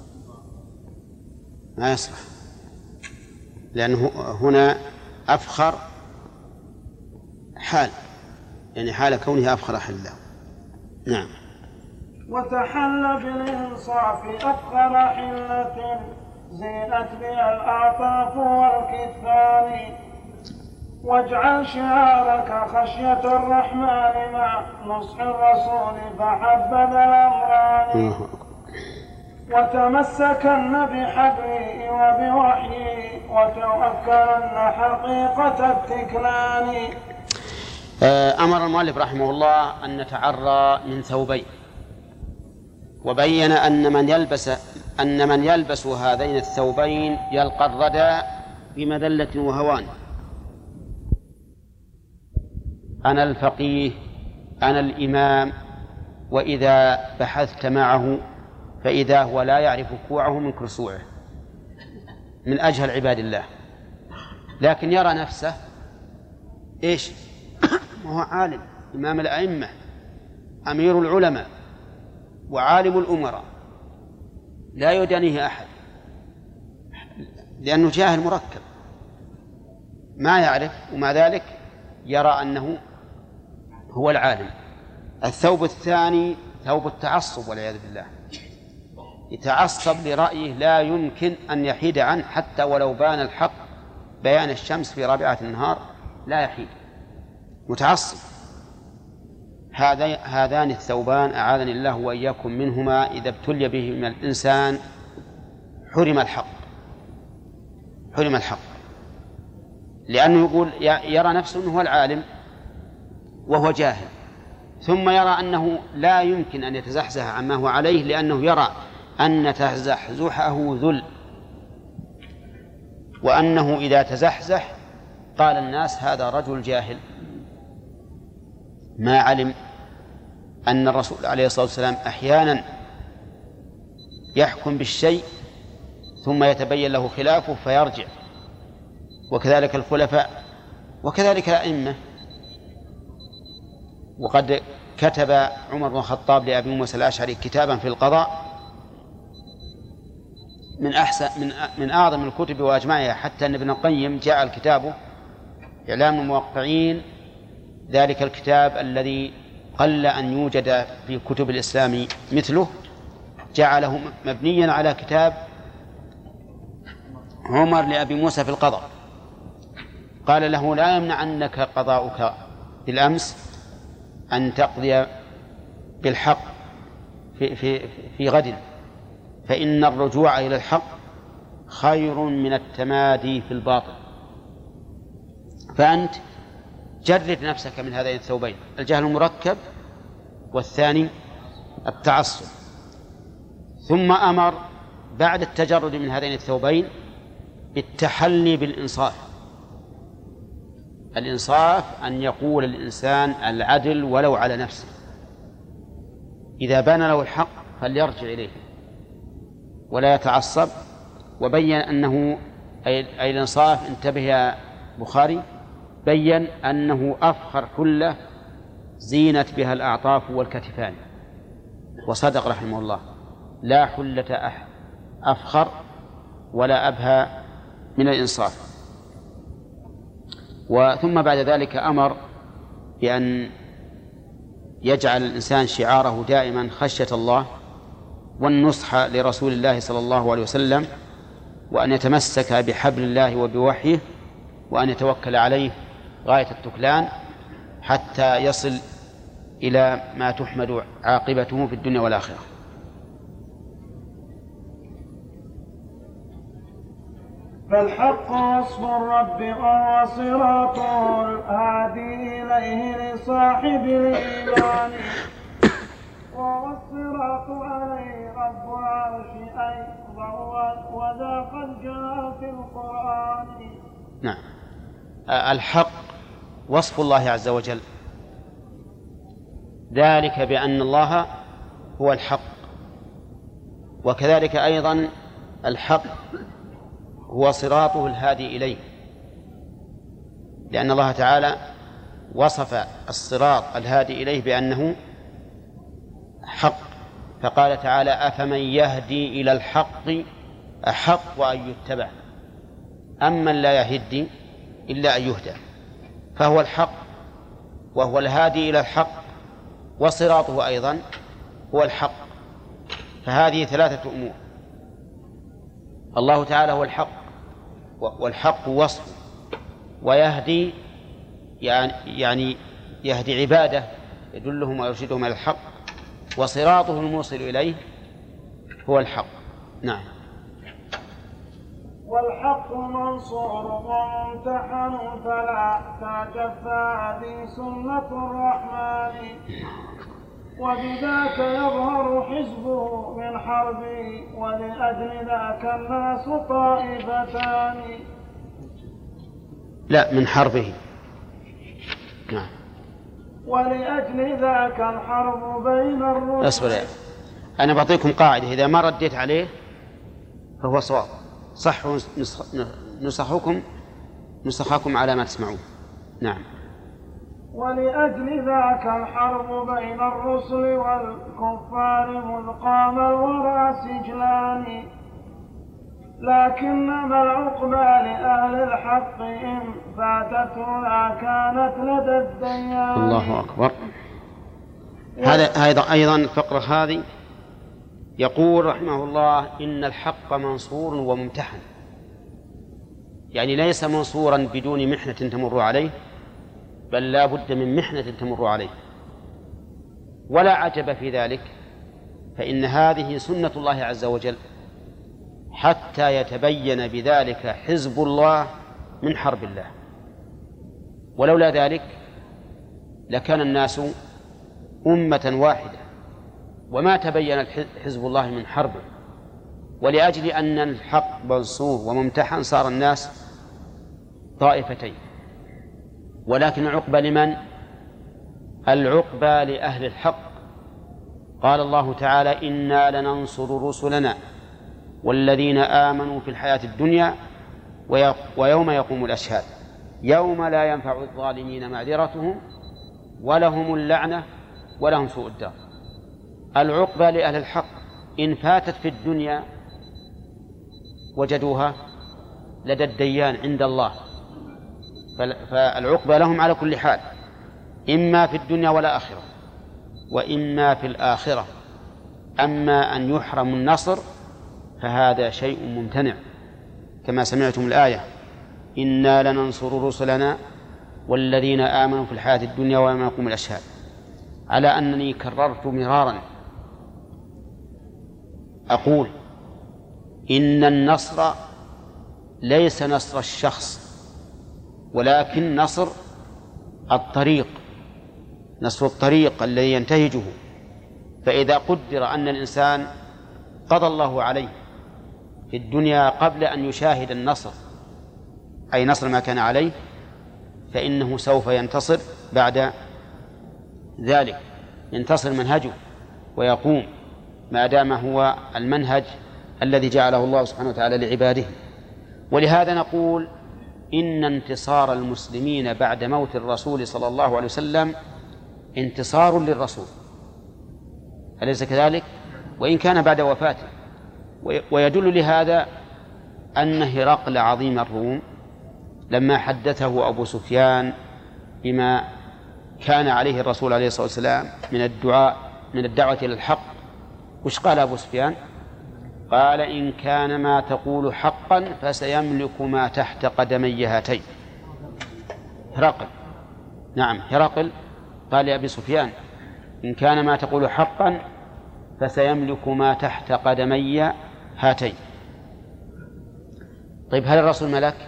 ما يصلح، لأنه هنا أفخر حال، يعني حال كونه أفخر حله. نعم. وتحل بالإنصاف أفخر حلة زينت بها الأعطاف والكتفان، واجعل شعارك خشية الرحمن مع نصح الرسول فحبذا الأمران، وتمسكن بحبله وبوحيه وتوكلن حقيقة التكلان. أمر المؤلف رحمه الله أن نتعرى من ثوبين، وبين أن من يلبس هذين الثوبين يلقى الردى بمذلة وهوان. أنا الفقيه، أنا الإمام، وإذا بحثت معه فإذا هو لا يعرف كوعه من كرسوعه، من أجهل عباد الله، لكن يرى نفسه إيش؟ هو عالم، إمام الأئمة، أمير العلماء، وعالم الأمراء، لا يدانيه أحد، لأنه جاهل مركب ما يعرف، ومع ذلك يرى أنه هو العالم. الثوب الثاني ثوب التعصب والعياذ بالله، يتعصب لرأيه لا يمكن أن يحيد عنه، حتى ولو بان الحق بيان الشمس في رابعة النهار لا يحيد، متعصب. هذان الثوبان أعاذني الله وإياكم منهما إذا ابتلي به من الإنسان حرم الحق، لأنه يقول يرى نفسه أنه هو العالم وهو جاهل، ثم يرى أنه لا يمكن أن يتزحزح عما هو عليه، لأنه يرى أن تزحزحه ذل، وأنه إذا تزحزح قال الناس هذا رجل جاهل ما علم أن الرسول عليه الصلاة والسلام أحيانا يحكم بالشيء ثم يتبين له خلافه فيرجع، وكذلك الخلفاء وكذلك الأئمة. وقد كتب عمر بن الخطاب لأبي موسى الأشعري كتابا في القضاء من أعظم الكتب وأجمعها، حتى أن ابن القيم جعل كتابه إعلام الموقعين ذلك الكتاب الذي قل أن يوجد في كتب الإسلام مثله، جعله مبنيا على كتاب عمر لأبي موسى في القضاء. قال له لا يمنعنك قضاؤك بالأمس أن تقضي بالحق في غد، فإن الرجوع إلى الحق خير من التمادي في الباطل. فأنت جرد نفسك من هذين الثوبين، الجهل المركب والثاني التعصب. ثم أمر بعد التجرد من هذين الثوبين بالتحلي بالإنصاف. الإنصاف أن يقول الإنسان العدل ولو على نفسه، إذا بان له الحق فليرجع إليه ولا يتعصب. وبين أنه أي الإنصاف، انتبه يا بخاري، بين أنه أفخر حلة زينت بها الأعطاف والكتفان، وصدق رحمه الله، لا حلة أفخر ولا أبهى من الإنصاف. ثم بعد ذلك أمر بأن يجعل الإنسان شعاره دائما خشية الله والنصح لرسول الله صلى الله عليه وسلم، وأن يتمسك بحبل الله وبوحيه، وأن يتوكل عليه غاية التكلان حتى يصل إلى ما تحمد عاقبته في الدنيا والآخرة. فالحق وصف الرب وهو صراط الهادي إليه لصاحب الإيمان، وهو الصراط عليه رب العرش أيضا، وذا قد جاء في القرآن. نعم، الحق وصف الله عز وجل، ذلك بأن الله هو الحق. وكذلك أيضا الحق هو صراطه الهادي إليه، لأن الله تعالى وصف الصراط الهادي إليه بأنه حق، فقال تعالى: أفمن يهدي إلى الحق أحق أن يتبع أمن لا يهدي إلا أن يهدى. فهو الحق وهو الهادي إلى الحق، وصراطه أيضا هو الحق. فهذه ثلاثة أمور: الله تعالى هو الحق، والحق وصفه، ويهدي يعني يهدي عباده، يدلهم ويرشدهم إلى الحق، وصراطه الموصل إليه هو الحق. نعم. والحق منصور وممتحن فلا تعجب، فهذه سنة الرحمن، وبذاك يظهر حزبه من حربه، ولأجل ذاك الناس طائفتان. لا، من حربه. نعم. ولأجل ذاك الحرب بين الرسل. اصبر، أنا بعطيكم قاعدة، إذا ما رديت عليه فهو صواب. صحوا نسخكم على ما تسمعون. نعم. ولأجل ذاك الحرب بين الرسل والكفار مذ قام الورى سجلان، لكنما العقبى لأهل الحق إن فاتتنا كانت لدى الديان. الله أكبر. هذا أيضا الفقرة هذه يقول رحمه الله: إن الحق منصور وممتحن، يعني ليس منصورا بدون محنة تمر عليه، بل لا بد من محنة تمر عليه. ولا عجب في ذلك، فإن هذه سنة الله عز وجل، حتى يتبين بذلك حزب الله من حرب الله. ولولا ذلك لكان الناس أمة واحدة وما تبين حزب الله من حربه. ولأجل أن الحق منصور وممتحن صار الناس طائفتين. ولكن العقبى لمن؟ العقبى لأهل الحق. قال الله تعالى: إنا لننصر رسلنا والذين آمنوا في الحياة الدنيا ويوم يقوم الأشهاد يوم لا ينفع الظالمين معذرتهم ولهم اللعنة ولهم سوء الدار. العقبى لأهل الحق، إن فاتت في الدنيا وجدوها لدى الديان عند الله، فالعقبى لهم على كل حال، إما في الدنيا والآخرة، وإما في الآخرة. أما أن يحرم النصر فهذا شيء ممتنع، كما سمعتم الآية: إنا لننصر رسلنا والذين آمنوا في الحياة الدنيا ويوم يقوم الأشهاد. على أنني كررت مرارا أقول إن النصر ليس نصر الشخص، ولكن نصر الطريق، نصر الطريق الذي ينتهجه فإذا قدر أن الإنسان قضى الله عليه في الدنيا قبل أن يشاهد النصر، أي نصر ما كان عليه، فإنه سوف ينتصر بعد ذلك، ينتصر منهجه ويقوم ما دام هو المنهج الذي جعله الله سبحانه وتعالى لعباده. ولهذا نقول إن انتصار المسلمين بعد موت الرسول صلى الله عليه وسلم انتصار للرسول، أليس كذلك؟ وإن كان بعد وفاته. ويدل لهذا أن هرقل عظيم الروم لما حدثه أبو سفيان بما كان عليه الرسول عليه الصلاة والسلام من الدعوة إلى الحق، وش قال أبو سفيان؟ قال: إن كان ما تقول حقا فسيملك ما تحت قدمي هاتين. هرقل، نعم هرقل قال لأبي سفيان: إن كان ما تقول حقا فسيملك ما تحت قدمي هاتين. طيب هل الرسول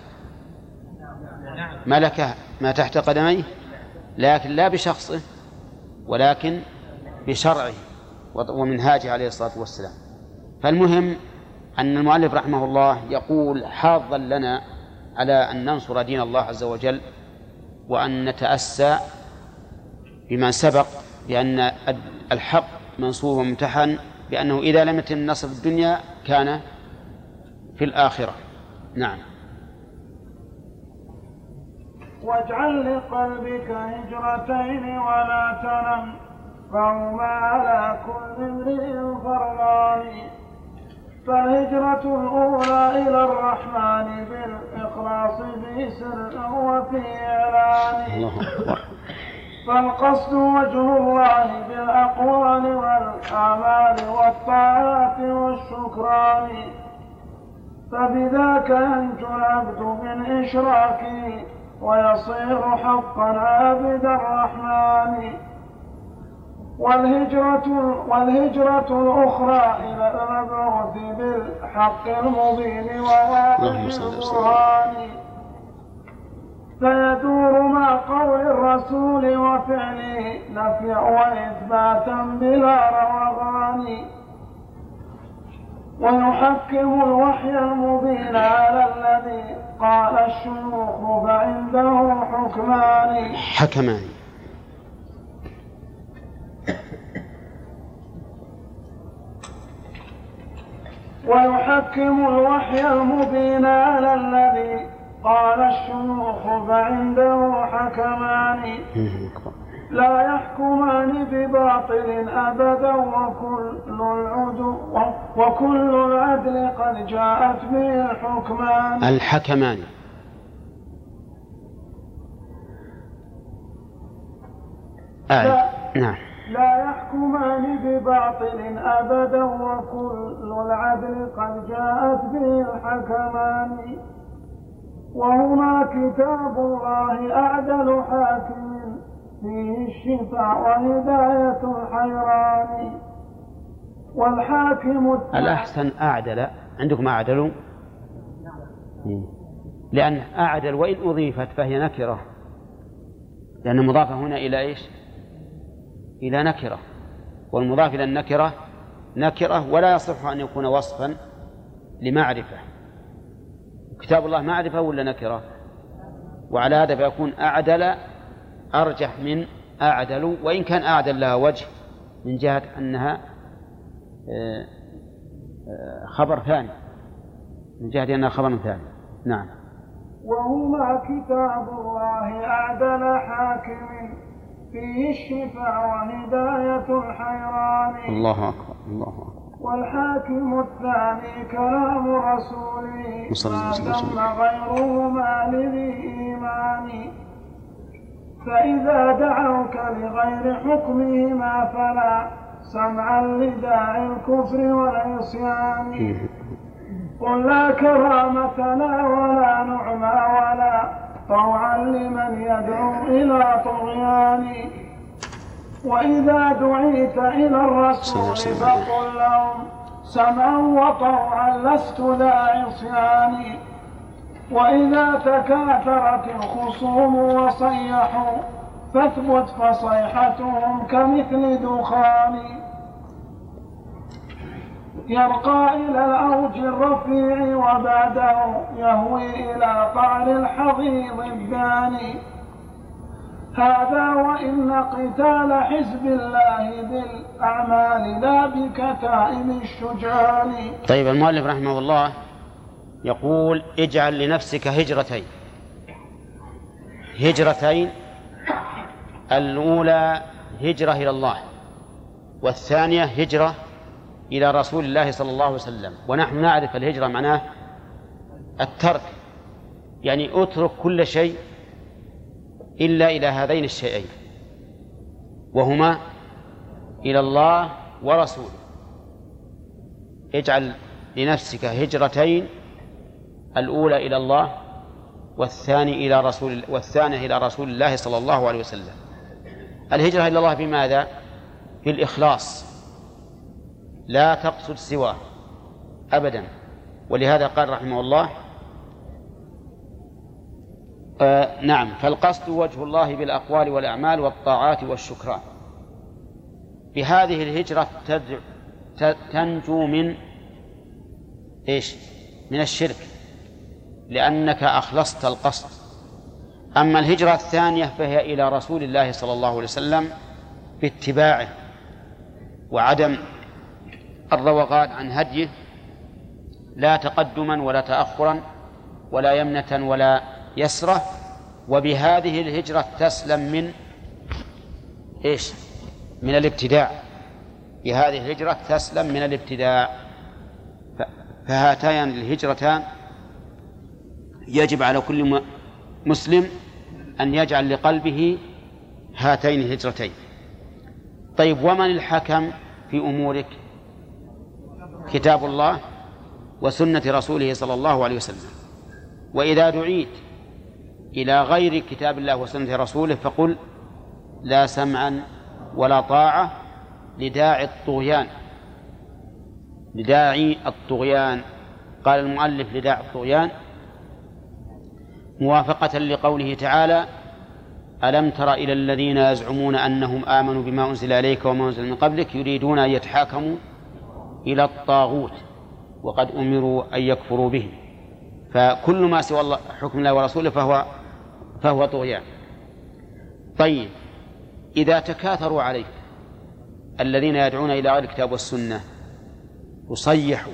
ملك ما تحت قدميه؟ لكن لا بشخصه ولكن بشرعه ومنهاجه عليه الصلاة والسلام. فالمهم أن المؤلف رحمه الله يقول حاضا لنا على أن ننصر دين الله عز وجل، وأن نتأسى بما سبق بأن الحق منصور وممتحن، بأنه إذا لم يتم النصر في الدنيا كان في الآخرة. نعم. واجعل لقلبك هجرتين ولا تنم، فهما على كل امرئ فرضان. فالهجرة الأولى إلى الرحمن بالإخلاص في سر وفي إعلان، فالقصد وجه الله بالأقوال والأعمال والطاعات والشكران. فبذاك ينجو العبد من إشراكه ويصير حقا عابد الرحمن. والهجرة الأخرى إلى المبعوث بالحق المبين وواضح البرهان، فيدور مع قول الرسول وفعله نفيا وإثباتا بلا روغان. ويحكم الوحي المبين على الذي قال الشيوخ فعنده حكمان. ويحكم الوحي المبين على الذي قال الشيوخ فعنده حكمان، لا يحكمان بباطل أبدا، وكل العدل قد جاءت به الحكمان. نعم. لا يحكمان بباطل أبدا، وكل العدل قد جاءت به الحكمان. وهما كتاب الله أعدل حاكم فيه الشفاء وهداية الحيران. والحاكم الأحسن أعدل، عندكم أعدلوا؟ لأن أعدل وإن أضيفت فهي نكرة، لأن مضافة هنا إلى إيش؟ إلى نكرة، والمضاف إلى النكرة نكرة ولا يصح أن يكون وصفا لمعرفة. كتاب الله معرفة ولا نكرة؟ وعلى هذا فيكون أعدل أرجح من أعدل، وإن كان أعدل لها وجه من جهة أنها خبر ثاني، من جهة أنها خبر ثاني. نعم. وهما كتاب الله أعدل حاكم فيه الشفاء وهداية الحيران. الله أكبر، الله أكبر. والحاكم الثاني كلام رسوله ما تم غيرهما لذي إيمان. فإذا دعوك لغير حكمهما فلا سمعا لداعي الكفر والعصيان. قل لا كرامتنا ولا نعمى ولا طوعا لمن يدعو إلى طغيان. وإذا دعيت إلى الرسول فقل لهم سمعا وطوعا لست ذا عصيان. وإذا تكاثرت الخصوم وصيحوا فاثبت فصيحتهم كمثل دخان. يرقى إلى الأوج الرفيع وبعده يهوي إلى قعر الحضيض الداني. هذا وإن قتال حزب الله بالأعمال لا بكتائب الشجعان. طيب، المؤلف رحمه الله يقول: اجعل لنفسك هجرتين، الأولى هجرة إلى الله، والثانية هجرة إلى رسول الله صلى الله عليه وسلم. ونحن نعرف الهجرة معناه الترك، يعني اترك كل شيء إلا إلى هذين الشيئين، وهما إلى الله ورسوله. اجعل لنفسك هجرتين، الأولى إلى الله والثانية إلى رسول الله صلى الله عليه وسلم. الهجرة إلى الله بماذا؟ بالإخلاص، لا تقصد سواه أبدا. ولهذا قال رحمه الله: نعم، فالقصد وجه الله بالأقوال والأعمال والطاعات والشكران. بهذه الهجرة تنجو من إيش؟ من الشرك، لأنك أخلصت القصد. أما الهجرة الثانية فهي إلى رسول الله صلى الله عليه وسلم باتباعه وعدم الروغان عن هديه، لا تقدما ولا تأخرا ولا يمنة ولا يسرة. وبهذه الهجرة تسلم من إيش؟ من الابتداع. بهذه الهجرة تسلم من الابتداع. فهاتان الهجرتان يجب على كل مسلم أن يجعل لقلبه هاتين الهجرتين. طيب، ومن الحكم في أمورك؟ كتاب الله وسنة رسوله صلى الله عليه وسلم. وإذا دعيت إلى غير كتاب الله وسنة رسوله فقل: لا سمعا ولا طاعة لداعي الطغيان. قال المؤلف: لداعي الطغيان موافقة لقوله تعالى: ألم تر إلى الذين يزعمون أنهم آمنوا بما أنزل إليك وما أنزل من قبلك يريدون أن يتحاكموا إلى الطاغوت وقد أمروا أن يكفروا به. فكل ما سوى الله حكم الله ورسوله فهو طغيان. طيب، إذا تكاثروا عليك الذين يدعون إلى غير الكتاب والسنة وصيحوا،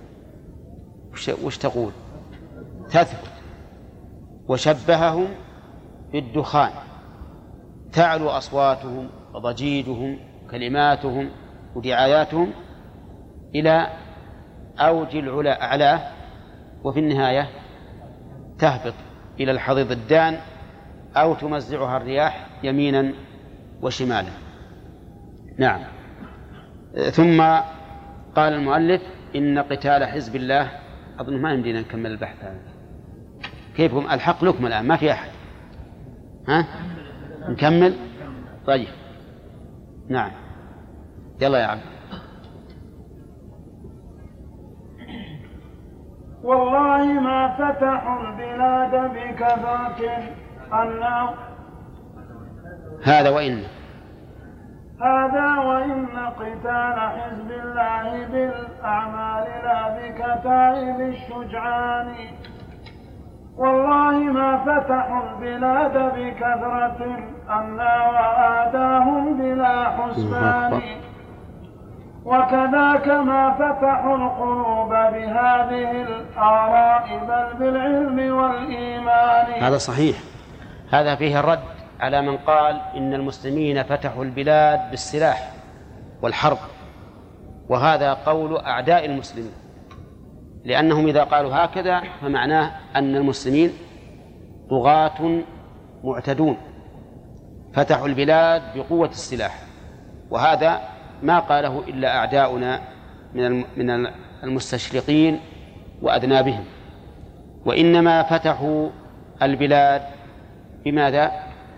وش تقول؟ تثبت. وشبههم بالدخان، تعلو أصواتهم وضجيجهم كلماتهم ودعاياتهم إلى أوج العلا أعلاه، وفي النهاية تهبط إلى الحضيض الدان أو تمزعها الرياح يمينا وشمالا. نعم. ثم قال المؤلف: إن قتال حزب الله. أظن ما يمدينا نكمل البحث هذا. كيفكم؟ الحق لكم الآن، ما في أحد. نكمل؟ طيب، نعم، يلا يا عبد. والله ما فتحوا البلاد بكثرة هذا وإن قتال حزب الله بالأعمال لا بكتائب الشجعان. والله ما فتحوا البلاد بكثرة أنا وآداهم بلا حسبان. وكذاك ما فتحوا القلوب بهذه الآراء بل بالعلم والإيمان. هذا صحيح. هذا فيه الرد على من قال إن المسلمين فتحوا البلاد بالسلاح والحرب، وهذا قول أعداء المسلمين، لأنهم إذا قالوا هكذا فمعناه أن المسلمين طغاة معتدون فتحوا البلاد بقوة السلاح، وهذا ما قاله إلا أعداؤنا من المستشرقين وأذنابهم. وإنما فتحوا البلاد بماذا؟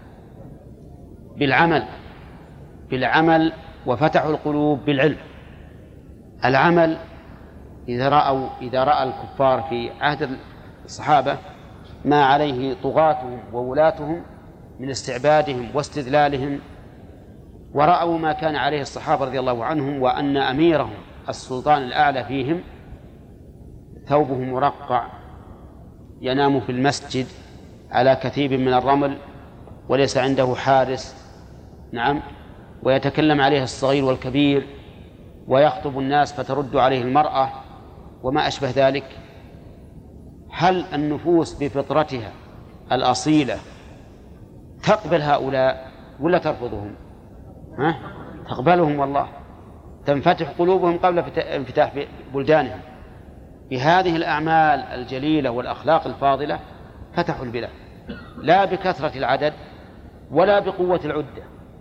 بالعمل، وفتحوا القلوب بالعلم. العمل إذا رأى الكفار في عهد الصحابة ما عليه طغاتهم وولاتهم من استعبادهم واستذلالهم، ورأوا ما كان عليه الصحابة رضي الله عنهم، وأن أميرهم السلطان الأعلى فيهم ثوبه مرقع، ينام في المسجد على كثيب من الرمل وليس عنده حارس، نعم، ويتكلم عليه الصغير والكبير، ويخطب الناس فترد عليه المرأة وما أشبه ذلك. هل النفوس بفطرتها الأصيلة تقبل هؤلاء ولا ترفضهم؟ تقبلهم والله، تنفتح قلوبهم قبل انفتاح بلدانهم. بهذه الأعمال الجليلة والأخلاق الفاضلة فتحوا البلاد، لا بكثرة العدد ولا بقوة العدة.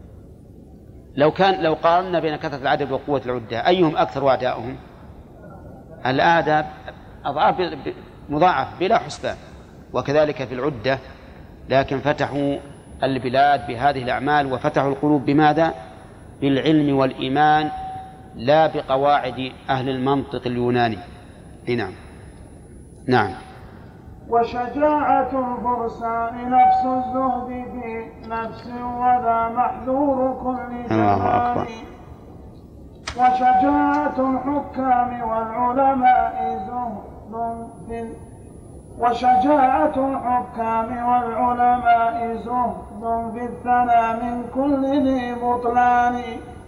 لو قارنا بين كثرة العدد وقوة العدة أيهم أكثر أعداؤهم؟ الأعداء أضعاف مضاعف بلا حسبان. وكذلك في العدة، لكن فتحوا البلاد بهذه الأعمال وفتحوا القلوب بماذا؟ بالعلم والإيمان، لا بقواعد أهل المنطق اليوناني. نعم. نعم. وشجاعة الفرسان نفس الزهد بنفس وذا محذور كل زمان. وشجاعة الحكام والعلماء زهد في الثنى من كل ذي بطلان.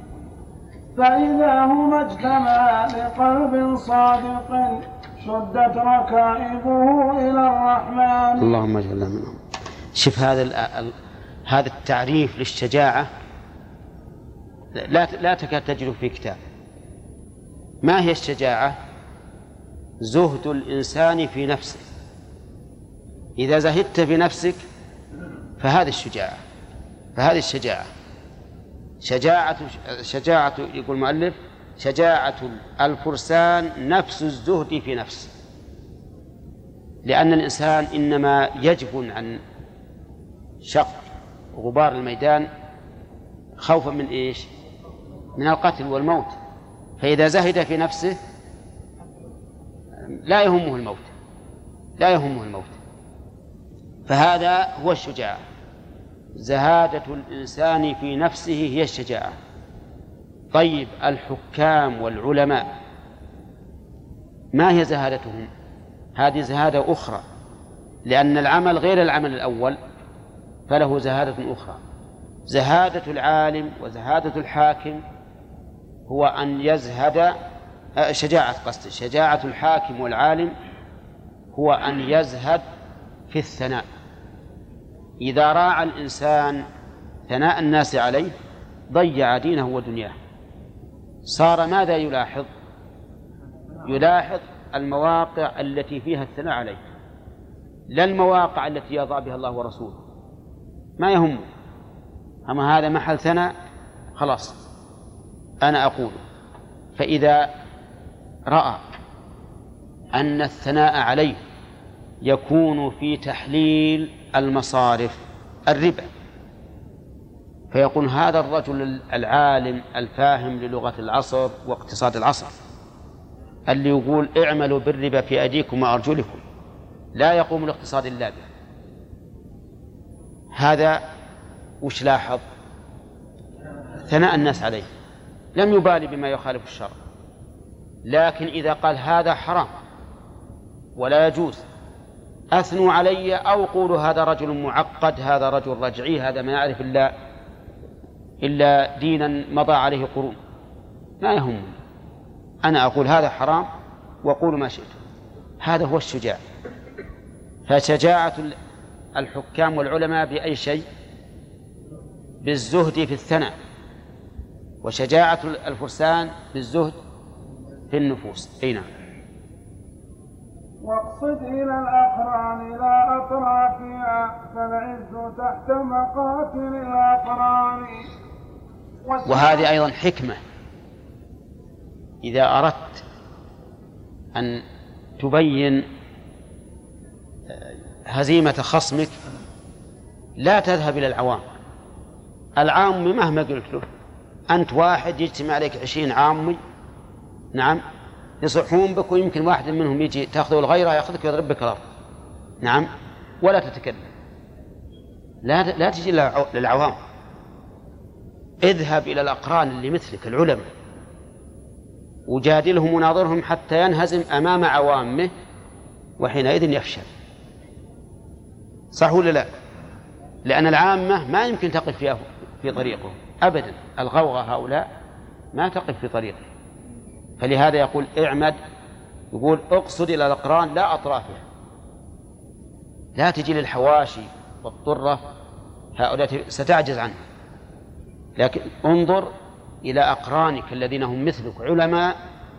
فإذا هما اجتمعا لقلب صادق شدت ركائبه إلى الرحمن. اللهم اجعلنا منهم. شوف هذا التعريف للشجاعة لا تكاد تجد في كتاب. ما هي الشجاعة؟ زهد الإنسان في نفسه. إذا زهدت في نفسك فهذه الشجاعة، فهذه الشجاعة. شجاعة يقول المؤلف شجاعة الفرسان نفس الزهد في نفسه، لأن الإنسان إنما يجبن عن شق غبار الميدان خوفا من إيش؟ من القتل والموت. فإذا زهد في نفسه لا يهمه الموت. فهذا هو الشجاعة. زهادة الإنسان في نفسه هي الشجاعة. طيب، الحكام والعلماء ما هي زهادتهم؟ هذه زهادة أخرى، لأن العمل غير العمل الأول فله زهادة أخرى. زهادة العالم وزهادة الحاكم هو أن يزهد شجاعة الحاكم والعالم هو أن يزهد في الثناء. إذا راعى الإنسان ثناء الناس عليه ضيع دينه ودنياه. صار ماذا يلاحظ؟ يلاحظ المواقع التي فيها الثناء عليه، لا المواقع التي يرضى بها الله ورسوله، ما يهم. أما هذا محل ثناء خلاص. أنا أقول فإذا رأى أن الثناء عليه يكون في تحليل المصارف الربا، فيقول هذا الرجل العالم الفاهم للغة العصر واقتصاد العصر اللي يقول اعملوا بالربا في أيديكم وأرجلكم، لا يقوم الاقتصاد إلا به. هذا وش لاحظ؟ ثناء الناس عليه، لم يبالي بما يخالف الشرع. لكن إذا قال هذا حرام ولا يجوز، أثنوا علي أو قولوا هذا رجل معقد، هذا رجل رجعي، هذا ما يعرف إلا دينا مضى عليه قرون، ما يهم. أنا أقول هذا حرام وقولوا ما شئتم. هذا هو الشجاع. فشجاعة الحكام والعلماء بأي شيء؟ بالزهد في الثناء. وشجاعة الفرسان بالزهد في النفوس. أي نعم. واقصد إلى الأقران لا أطرافها فالعز تحت مقاتل الأقران. وهذه أيضا حكمة. إذا أردت أن تبين هزيمة خصمك لا تذهب إلى العوام. العام مهما قلت له، أنت واحد يجتمع عليك 20 عامي، نعم، يصحون بك، ويمكن واحد منهم يجي تأخذه الغيرة يأخذك ويضرب بك الأرض، نعم، ولا تتكلم. لا تجي للعوام، اذهب إلى الأقران اللي مثلك العلماء وجادلهم وناظرهم حتى ينهزم أمام عوامه، وحينئذ يفشل. صح ولا لا؟ لأن العامة ما يمكن تقف في طريقه أبدا، الغوغة هؤلاء ما تقف في طريقه. فلهذا يقول اعمد، يقول اقصد إلى الأقران لا أطرافها، لا تجي للحواشي والطرة، هؤلاء ستعجز عنه، لكن انظر إلى أقرانك الذين هم مثلك علماء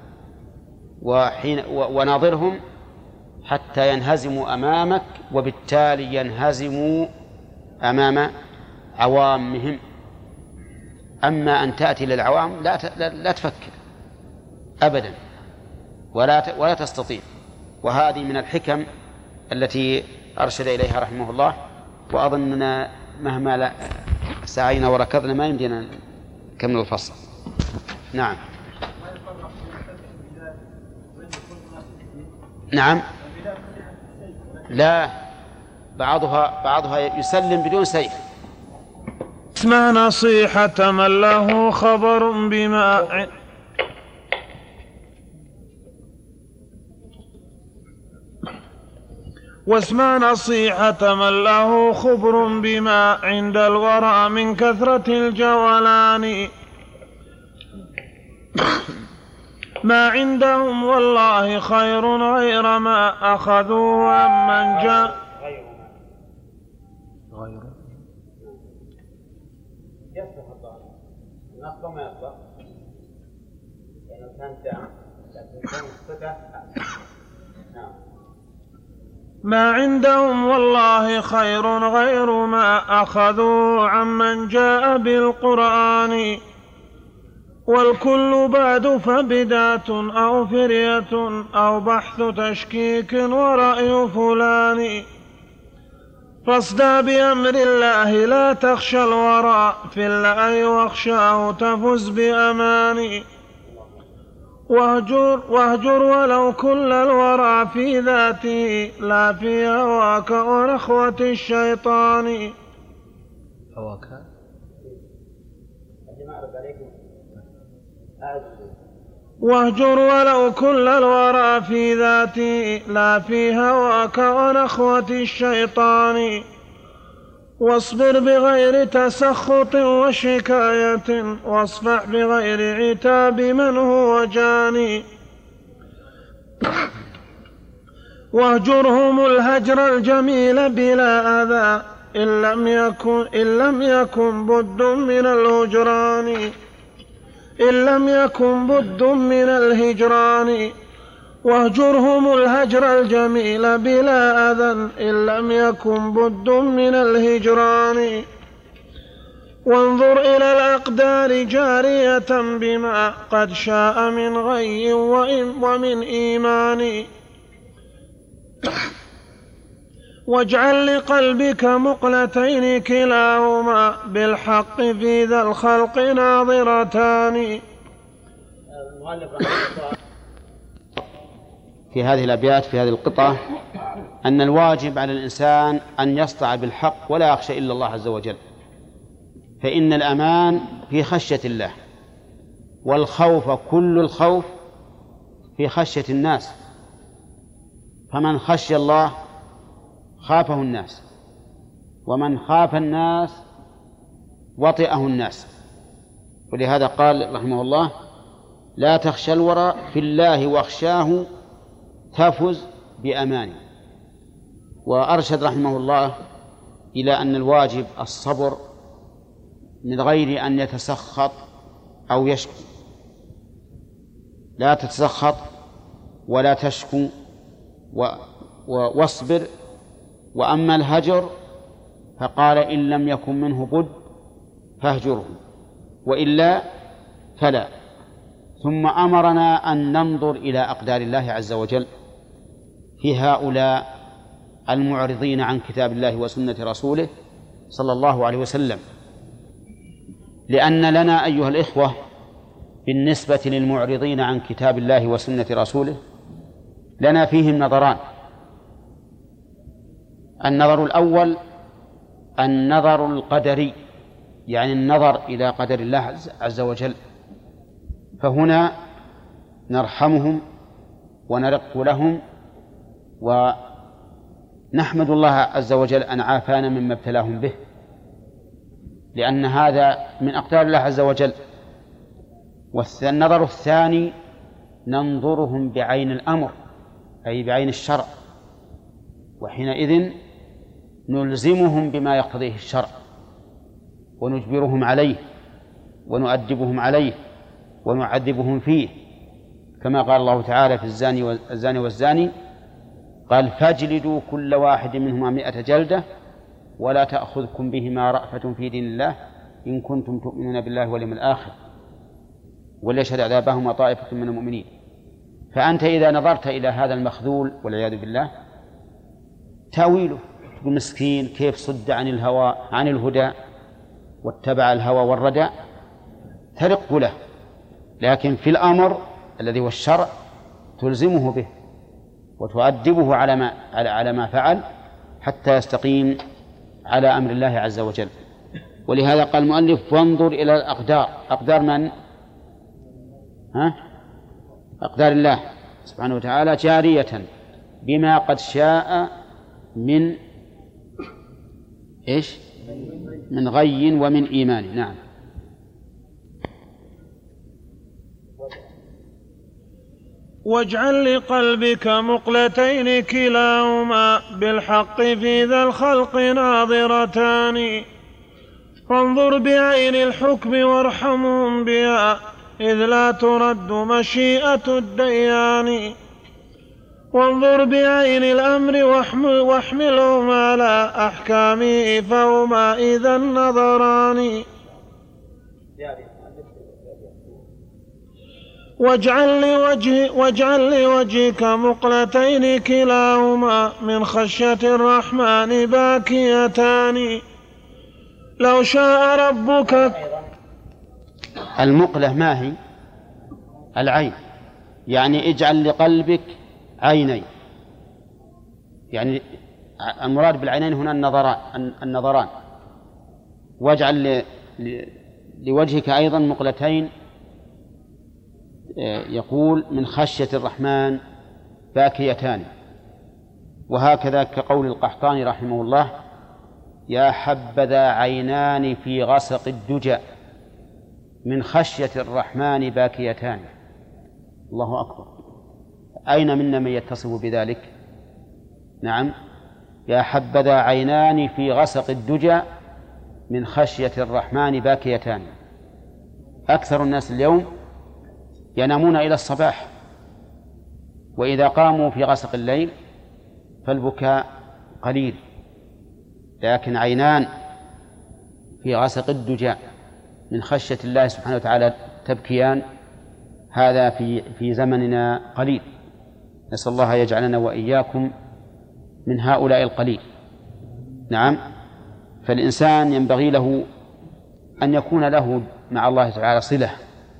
وناظرهم حتى ينهزموا أمامك، وبالتالي ينهزموا أمام عوامهم. أما أن تأتي للعوام لا تفكر أبدا ولا تستطيع. وهذه من الحكم التي أرشد إليها رحمه الله، وأظننا مهما سعينا وركضنا ما يمدينا نكمل الفصل. نعم. نعم. لا، بعضها يسلم بدون سيف. اسمع نصيحة من له خبر بما واسمع نصيحة من له خبر بما عند الورى من كثرة الجولان. ما عندهم والله خير غير ما أخذوه عمن جاء غير يصلح الظاهر النصب ما يصلح لأنه كان تام لكن كان الصفة. نعم. ما عندهم والله خير غير ما أخذوه عمن جاء بالقرآن. والكل بعد فبدات أو فرية أو بحث تشكيك ورأي فلان. فاصدع بأمر الله لا تخشى الورى في الله واخشاه تفز بأمان. واهجر ولو كل الورى في ذاته لا في هواك ونخوة الشيطان. هواك واهجر ولو كل الورى في ذاته لا في هواك ونخوة الشيطان. واصبر بغير تسخط وشكاية واصفح بغير عتاب من هو جاني. واهجرهم الهجر الجميل بلا أذى إن لم يكن بد من الهجران. إن لم يكن بد من الهجران. واهجرهم الهجر الجميل بلا أذى إن لم يكن بد من الهجران. وانظر إلى الأقدار جارية بما قد شاء من غي ومن إيمان. واجعل لقلبك مقلتين كلاهما بالحق في ذا الخلق ناظرتان. في هذه الأبيات في هذه القطعة أن الواجب على الإنسان أن يصدع بالحق ولا يخشى إلا الله عز وجل، فإن الأمان في خشية الله، والخوف كل الخوف في خشية الناس. فمن خشي الله خافه الناس، ومن خاف الناس وطئه الناس. ولهذا قال رحمه الله لا تخشى الورى في الله واخشاه تفز بأمانه. وأرشد رحمه الله إلى أن الواجب الصبر من غير أن يتسخط أو يشكو. لا تتسخط ولا تشكو واصبر. وأما الهجر فقال إن لم يكن منه بد فاهجره وإلا فلا. ثم أمرنا أن ننظر إلى أقدار الله عز وجل في هؤلاء المعرضين عن كتاب الله وسنة رسوله صلى الله عليه وسلم، لأن لنا أيها الإخوة بالنسبة للمعرضين عن كتاب الله وسنة رسوله لنا فيهم نظران. النظر الأول النظر القدري، يعني النظر إلى قدر الله عز وجل. فهنا نرحمهم ونرق لهم، ونحمد الله عز وجل أن عافانا مما ابتلاهم به، لأن هذا من أقدار الله عز وجل. والنظر الثاني ننظرهم بعين الأمر، أي بعين الشرع، وحينئذ نلزمهم بما يقتضيه الشرع، ونجبرهم عليه، ونؤدبهم عليه، ونعذبهم فيه، كما قال الله تعالى في الزاني والزاني قال فاجلدوا كل واحد منهما 100 جلدة ولا تأخذكم بهما رأفة في دين الله إن كنتم تؤمنون بالله واليوم الآخر وليشهد عذابهما طائفة من المؤمنين. فأنت إذا نظرت إلى هذا المخذول والعياذ بالله تأويله، تقول مسكين كيف صد عن الهوى عن الهدى واتبع الهوى والردى، ترق له. لكن في الأمر الذي هو الشرع تلزمه به وتؤدبه على ما فعل حتى يستقيم على أمر الله عز وجل. ولهذا قال المؤلف وانظر إلى الأقدار. أقدار من؟ أقدار الله سبحانه وتعالى جارية بما قد شاء من إيش؟ من غي ومن إيمان. نعم. واجعل لقلبك مقلتين كلاهما بالحق في ذا الخلق ناظرتان، فانظر بعين الحكم وارحمهم بها إذ لا ترد مشيئة الديان، وانظر بعين الأمر واحملهم على أحكامه فهما إذا النظران. واجعل لوجهك مقلتين كلاهما من خشية الرحمن باكيتان، لو شاء ربك. المقلة ما هي؟ العين، يعني اجعل لقلبك عينين، يعني المراد بالعينين هنا النظران. واجعل لوجهك أيضا مقلتين، يقول من خشية الرحمن باكيتان. وهكذا كقول القحطاني رحمه الله يا حبذا عينان في غسق الدجى من خشية الرحمن باكيتان. الله أكبر، أين منا من يتصف بذلك؟ نعم، يا حبذا عينان في غسق الدجى من خشية الرحمن باكيتان. أكثر الناس اليوم ينامون إلى الصباح، وإذا قاموا في غسق الليل فالبكاء قليل، لكن عينان في غسق الدجى من خشية الله سبحانه وتعالى تبكيان، هذا في زمننا قليل. نسأل الله يجعلنا وإياكم من هؤلاء القليل. نعم، فالإنسان ينبغي له أن يكون له مع الله تعالى صلة،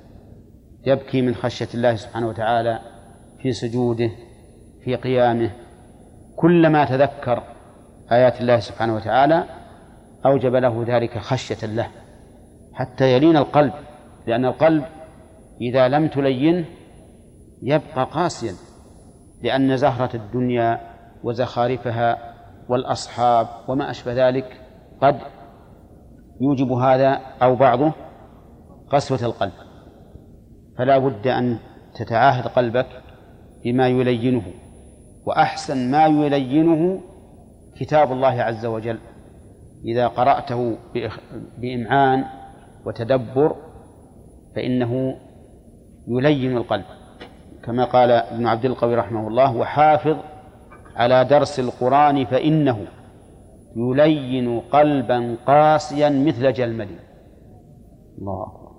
يبكي من خشية الله سبحانه وتعالى في سجوده في قيامه، كلما تذكر آيات الله سبحانه وتعالى أوجب له ذلك خشية له حتى يلين القلب، لأن القلب إذا لم تلينه يبقى قاسيا، لأن زهرة الدنيا وزخارفها والأصحاب وما أشبه ذلك قد يوجب هذا أو بعضه قسوة القلب. فلا بد أن تتعاهد قلبك بما يلينه، وأحسن ما يلينه كتاب الله عز وجل، إذا قرأته بإمعان وتدبر فإنه يلين القلب، كما قال ابن عبد القوي رحمه الله وحافظ على درس القرآن فإنه يلين قلبا قاسيا مثل جلمد. الله أكبر.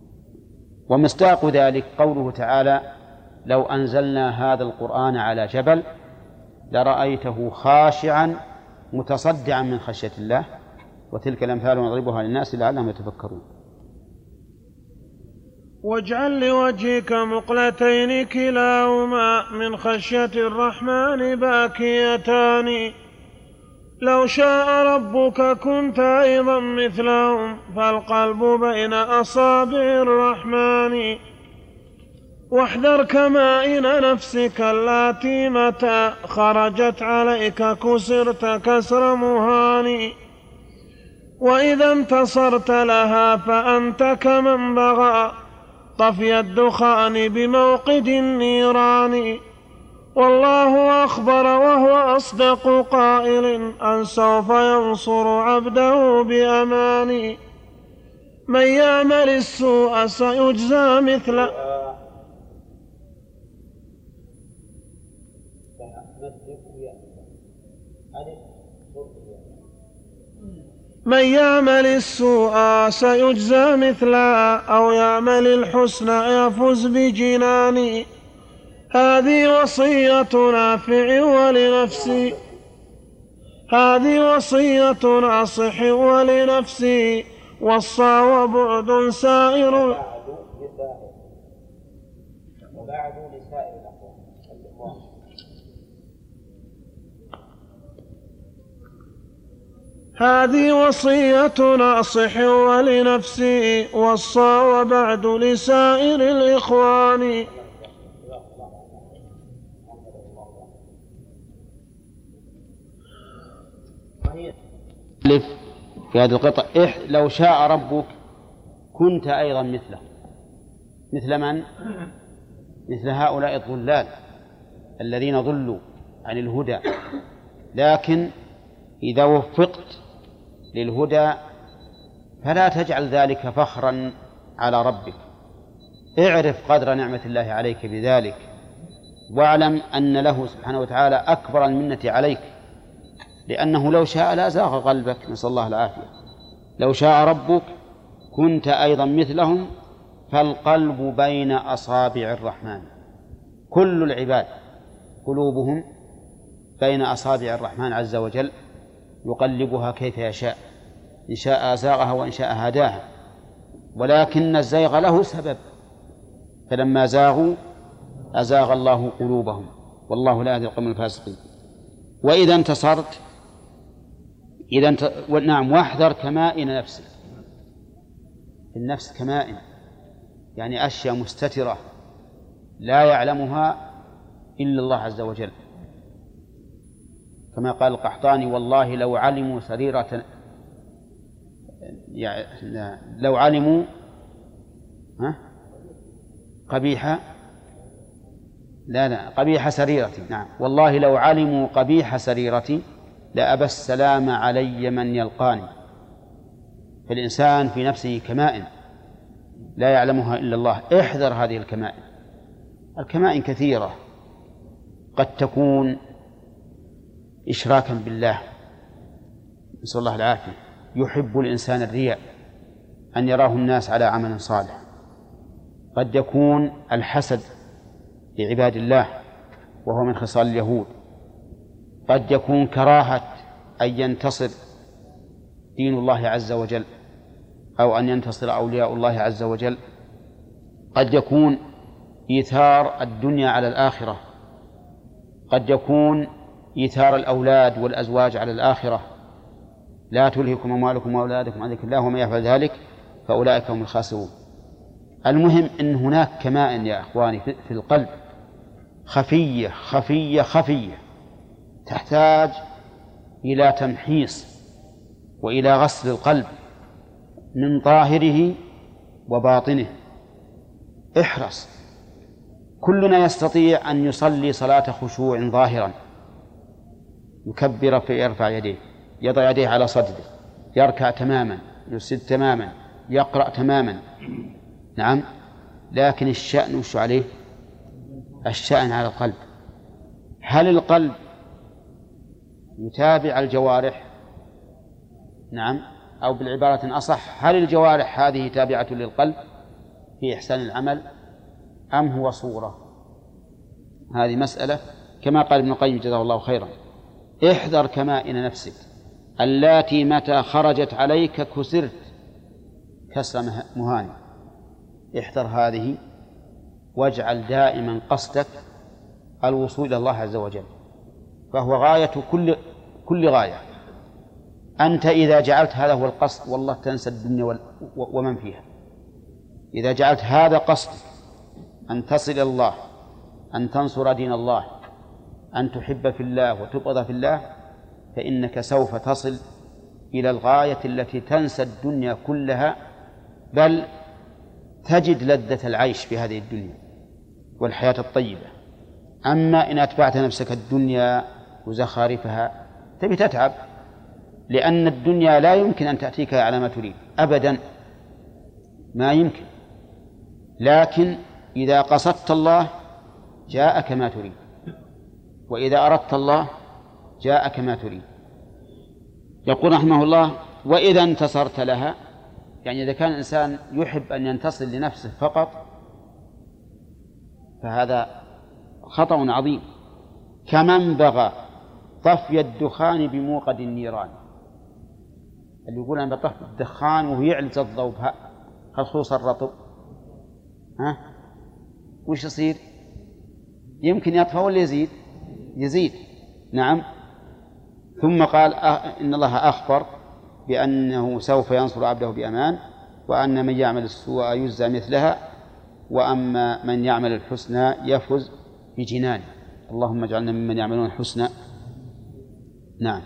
ومصداق ذلك قوله تعالى لو أنزلنا هذا القرآن على جبل لرأيته خاشعا متصدعا من خشية الله، وتلك الأمثال نضربها للناس لعلهم يتفكرون. واجعل لوجهك مقلتين كلاهما من خشية الرحمن باكيتان، لو شاء ربك كنت أيضا مثلهم فالقلب بين أصابع الرحمن، واحذر كمائن نفسك اللاتي متى خرجت عليك كسرت كسر مهان، وإذا انتصرت لها فأنت كمن بغى طفي الدخان بموقد النيران. والله أخبر وهو أصدق قائل أن سوف ينصر عبده بأمان. من يعمل السوء سيجزى مثل من يعمل السوء سيجزى مثلا أو يعمل الحسنى يفز بجنان. هذه وصية نافع ولنفسي، هذه وصية ناصح ولنفسي، وصى وبعد سائر وبعد لسائر الأقوام. هذه وصية ناصح ولنفسي، وصى وبعد لسائر الإخوان. في هذه القطعة لو شاء ربك كنت أيضا مثله. مثل من؟ مثل هؤلاء الضلال الذين ضلوا عن الهدى. لكن إذا وفقت للهدى فلا تجعل ذلك فخرا على ربك، اعرف قدر نعمة الله عليك بذلك، واعلم أن له سبحانه وتعالى أكبر المنة عليك، لأنه لو شاء لا زاغ قلبك، نسأل الله العافية. لو شاء ربك كنت أيضا مثلهم، فالقلب بين أصابع الرحمن. كل العباد قلوبهم بين أصابع الرحمن عز وجل يقلبها كيف يشاء، إن شاء أزاغها وإن شاء هداها، ولكن الزيغ له سبب، فلما زاغوا أزاغ الله قلوبهم، والله لا يهدي القوم الفاسقين. وإذا انتصرت نعم، واحذر كمائن نفسك. النفس كمائن، يعني أشياء مستترة لا يعلمها إلا الله عز وجل، كما قال القحطاني: والله لو علموا سريرة، لو علموا قبيح سريرتي، نعم، والله لو علموا قبيح سريرتي لأبى السلام علي من يلقاني. فالإنسان في نفسه كمائن لا يعلمها إلا الله. احذر هذه الكمائن. الكمائن كثيرة، قد تكون إشراكا بالله، نسأل الله العافية. يحب الإنسان الرياء، أن يراه الناس على عمل صالح. قد يكون الحسد لعباد الله، وهو من خصال اليهود. قد يكون كراهة أن ينتصر دين الله عز وجل، أو أن ينتصر أولياء الله عز وجل. قد يكون إيثار الدنيا على الآخرة، قد يكون إيثار الأولاد والأزواج على الآخرة. لا تلهكم أموالكم وأولادكم عن ذكر الله ومن يفعل ذلك فأولئك هم الخاسرون. المهم أن هناك كمائن يا أخواني في القلب خفية خفية خفية، تحتاج إلى تمحيص وإلى غسل القلب من ظاهره وباطنه. احرص. كلنا يستطيع أن يصلي صلاة خشوع ظاهرا، يكبر فيرفع يديه، يضع يديه على صدره، يركع تماما، يسجد تماما، يقرأ تماما، نعم. لكن الشأن وش عليه؟ الشأن على القلب. هل القلب يتابع الجوارح؟ نعم. أو بالعبارة أصح، هل الجوارح هذه تابعة للقلب في إحسان العمل أم هو صورة؟ هذه مسألة كما قال ابن القيم جزاه الله خيرا: احذر كمائن نفسك اللاتي متى خرجت عليك كسرت كسر مهان. احذر هذه، واجعل دائما قصدك الوصول إلى الله عز وجل، فهو غاية كل غاية. أنت إذا جعلت هذا هو القصد والله تنسى الدنيا ومن فيها. إذا جعلت هذا قصد أن تصل إلى الله، أن تنصر دين الله، أن تحب في الله وتبغض في الله، فإنك سوف تصل إلى الغاية التي تنسى الدنيا كلها، بل تجد لذة العيش في هذه الدنيا والحياة الطيبة. أما إن أتبعت نفسك الدنيا وزخارفها تبي تتعب، لأن الدنيا لا يمكن أن تأتيك على ما تريد أبدا، ما يمكن. لكن إذا قصدت الله جاءك ما تريد، وإذا أردت الله جاءك ما تريد. يقول رحمه الله: وإذا انتصرت لها، يعني إذا كان الإنسان يحب أن ينتصر لنفسه فقط فهذا خطأ عظيم، كمن بغى طفي الدخان بموقد النيران. اللي يقول أنا بطفي الدخان وهو يعلز الضوء خصوص الرطب، وش يصير؟ يمكن يطفى ولا يزيد. نعم. ثم قال إن الله أخبر بأنه سوف ينصر عبده بأمان، وأن من يعمل السوء يجزى مثلها، وأما من يعمل الحسنى يفز بجنانه. اللهم اجعلنا ممن يعملون الحسنى. نعم.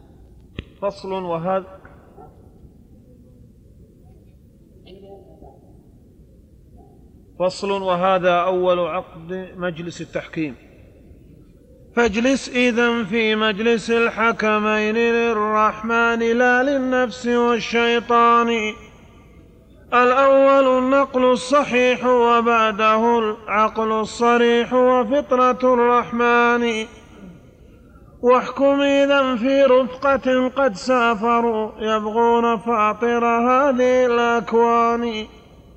فصل وهذا أول عقد مجلس التحكيم. فاجلس إذن في مجلس الحكمين للرحمن لا للنفس والشيطان. الأول النقل الصحيح وبعده العقل الصريح وفطرة الرحمن. واحكم إذن في رفقة قد سافروا يبغون فاطر هذه الأكوان،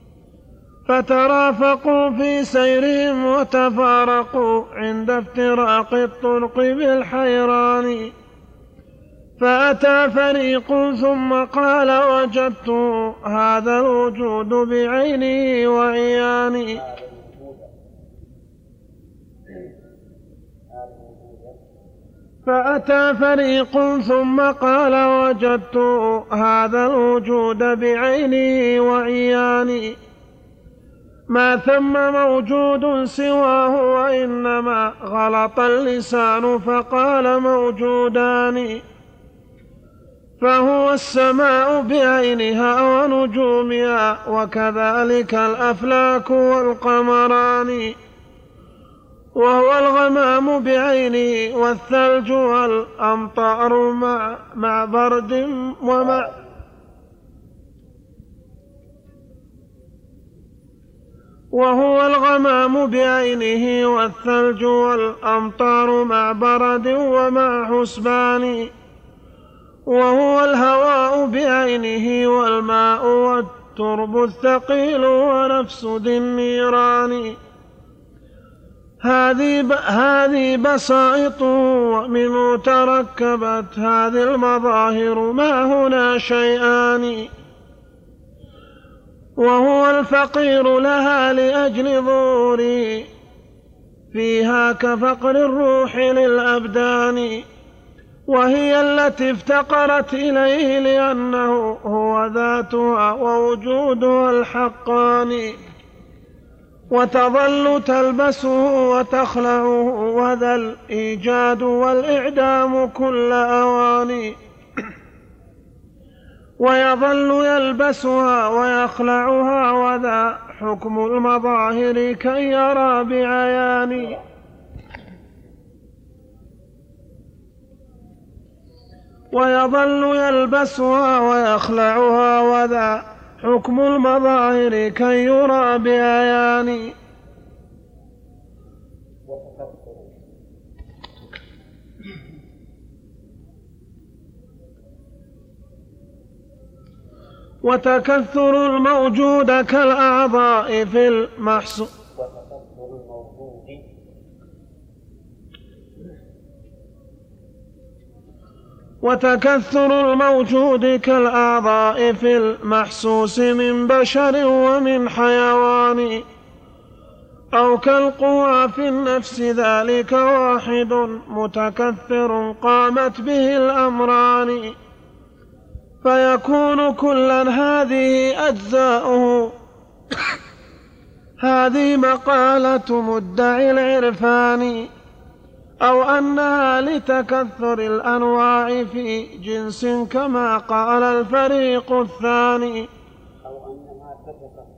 فترافقوا في سيرهم وتفارقوا عند افتراق الطرق بالحيران. فأتى فريق ثم قال وجدت هذا الوجود بعينه وعياني. فأتى فريق ثم قال وجدت هذا الوجود بعينه وعياني. ما ثم موجود سواه وإنما غلط اللسان فقال موجودان. فهو السماء بعينها ونجومها وكذلك الأفلاك والقمران. وهو الغمام بعينه والثلج والأمطار مع برد ومع وهو الغمام بعينه والثلج والأمطار مع برد ومع حسبان. وهو الهواء بعينه والماء والترب الثقيل ونفس ذي النيران. هذه بسائط ومنه تركبت هذه المظاهر ما هنا شيئان. وهو الفقير لها لأجل ظهوري فيها كفقر الروح للأبدان. وهي التي افتقرت إليه لأنه هو ذاتها ووجودها الحقان. وتظل تلبسه وتخلعه وذا الإيجاد والإعدام كل أوان. ويظل يلبسها ويخلعها وذا حكم المظاهر كي يرى بعيان. ويظل يلبسها ويخلعها وذا حكم المظاهر كي يرى بعيان. وتكثر الموجود كالأعضاء في المحسوس وتكثر الموجود كالأعضاء في المحسوس من بشر ومن حيوان. أو كالقوى في النفس ذلك واحد متكثر قامت به الأمران. فيكون كلا هذه أجزاؤه هذه مقالة مدعي العرفان، أو أنها لتكثر الأنواع في جنس كما قال الفريق الثاني. أو أنها تتكثر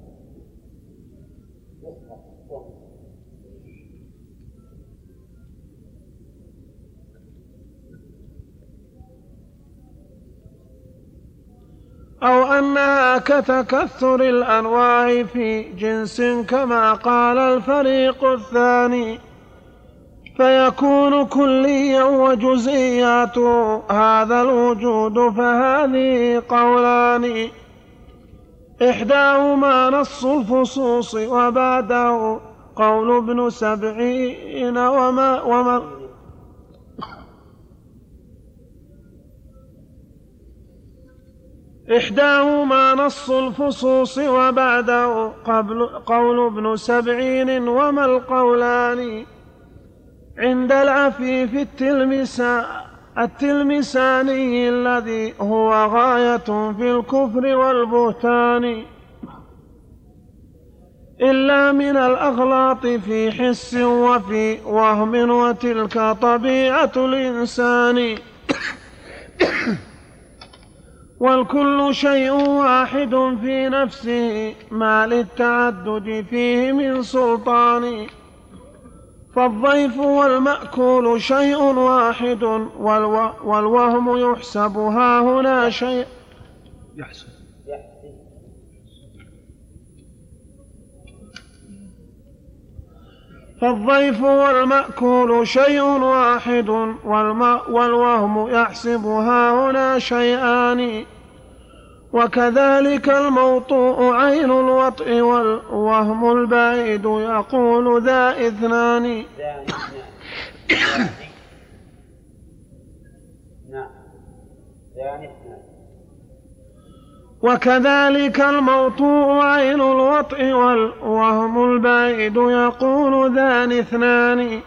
أو أنها كتكثر الأنواع في جنس كما قال الفريق الثاني، فيكون كليا وجزئيات هذا الوجود. فهذه قولان، إحداهما نص الفصوص وبعده قول ابن سبعين وما إحداهما نص الفصوص وبعده قول ابن سبعين. وما القولان عند العفيف التلمساني الذي هو غاية في الكفر والبهتان، إلا من الأغلاط في حس وفي وهم، وتلك طبيعة الإنسان. والكل شيء واحد في نفسه ما للتعدد فيه من سلطان، فالضيف والمأكول شيء واحد، والوهم يحسب ها هنا شيء فالضيف والمأكول شيء واحد، والوهم يحسب ها هنا شيئان. وكذلك الموطوء عين الوطء، والوهم البعيد يقول ذا اثنان. وكذلك الموطوء عين الوطء، والوهم البعيد يقول ذان اثنان.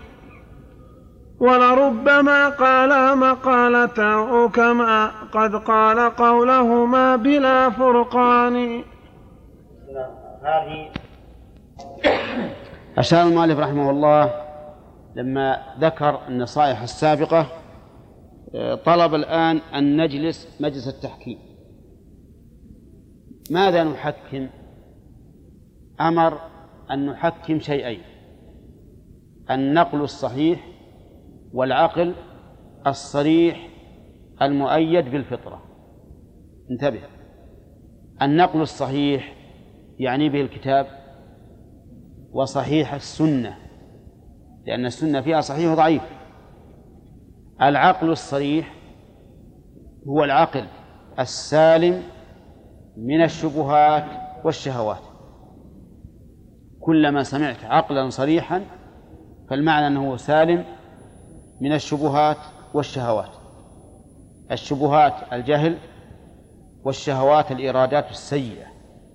ولربما قال مقالته كما قد قال قولهما بلا فرقان. أشار المؤلف رحمه الله لما ذكر النصائح السابقة طلب الآن أن نجلس مجلس التحكيم. ماذا نحكم؟ أمر أن نحكم شيئين: النقل الصحيح والعقل الصريح المؤيد بالفطرة. انتبه، النقل الصحيح يعني به الكتاب وصحيح السنة، لأن السنة فيها صحيح وضعيف. العقل الصريح هو العقل السالم من الشبهات والشهوات. كلما سمعت عقلا صريحا فالمعنى أنه سالم من الشبهات والشهوات. الشبهات الجهل، والشهوات الإرادات السيئة.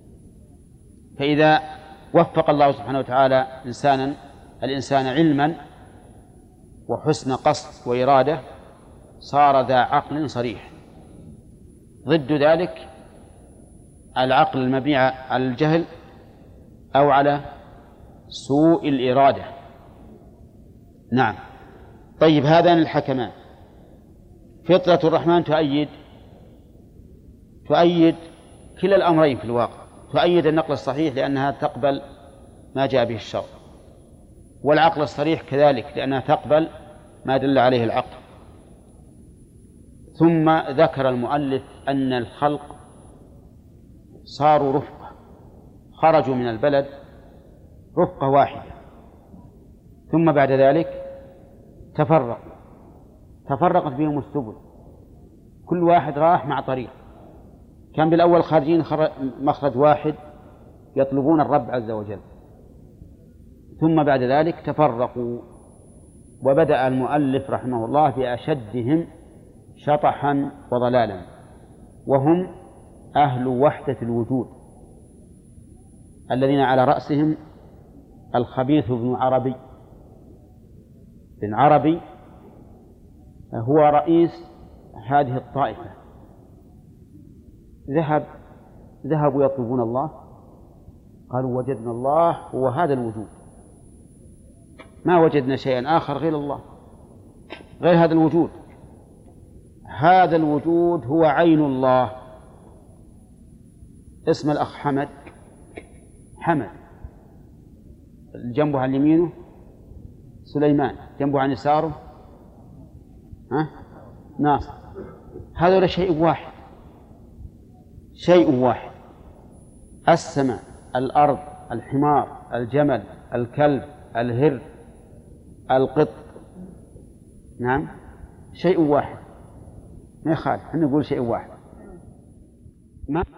فإذا وفق الله سبحانه وتعالى الإنسان علما وحسن قصد وإرادة صار ذا عقل صريح. ضد ذلك العقل المبني على الجهل أو على سوء الإرادة. نعم. طيب، هذان الحكمان. فطرة الرحمن تؤيد كلا الأمرين في الواقع. تؤيد النقل الصحيح لأنها تقبل ما جاء به الشرع، والعقل الصريح كذلك لأنها تقبل ما دل عليه العقل. ثم ذكر المؤلف أن الخلق صاروا رفقة، خرجوا من البلد رفقة واحدة، ثم بعد ذلك تفرقت بهم السبل، كل واحد راح مع طريق. كان بالأول خارجين مخرج واحد يطلبون الرب عز وجل، ثم بعد ذلك تفرقوا. وبدأ المؤلف رحمه الله بأشدهم شطحا وضلالا، وهم أهل وحدة الوجود الذين على رأسهم الخبيث بن عربي. بن عربي هو رئيس هذه الطائفة. ذهبوا يطلبون الله قالوا وجدنا الله هو هذا الوجود، ما وجدنا شيئا آخر غير الله، غير هذا الوجود. هذا الوجود هو عين الله. اسم الأخ حمد، حمد جنبه عن يمينه سليمان، جنبه عن يساره ناصر. هذا شيء واحد، شيء واحد. السماء، الأرض، الحمار، الجمل، الكلب، الهر، القط، نعم شيء واحد، ما يخالف، نقول شيء واحد. ما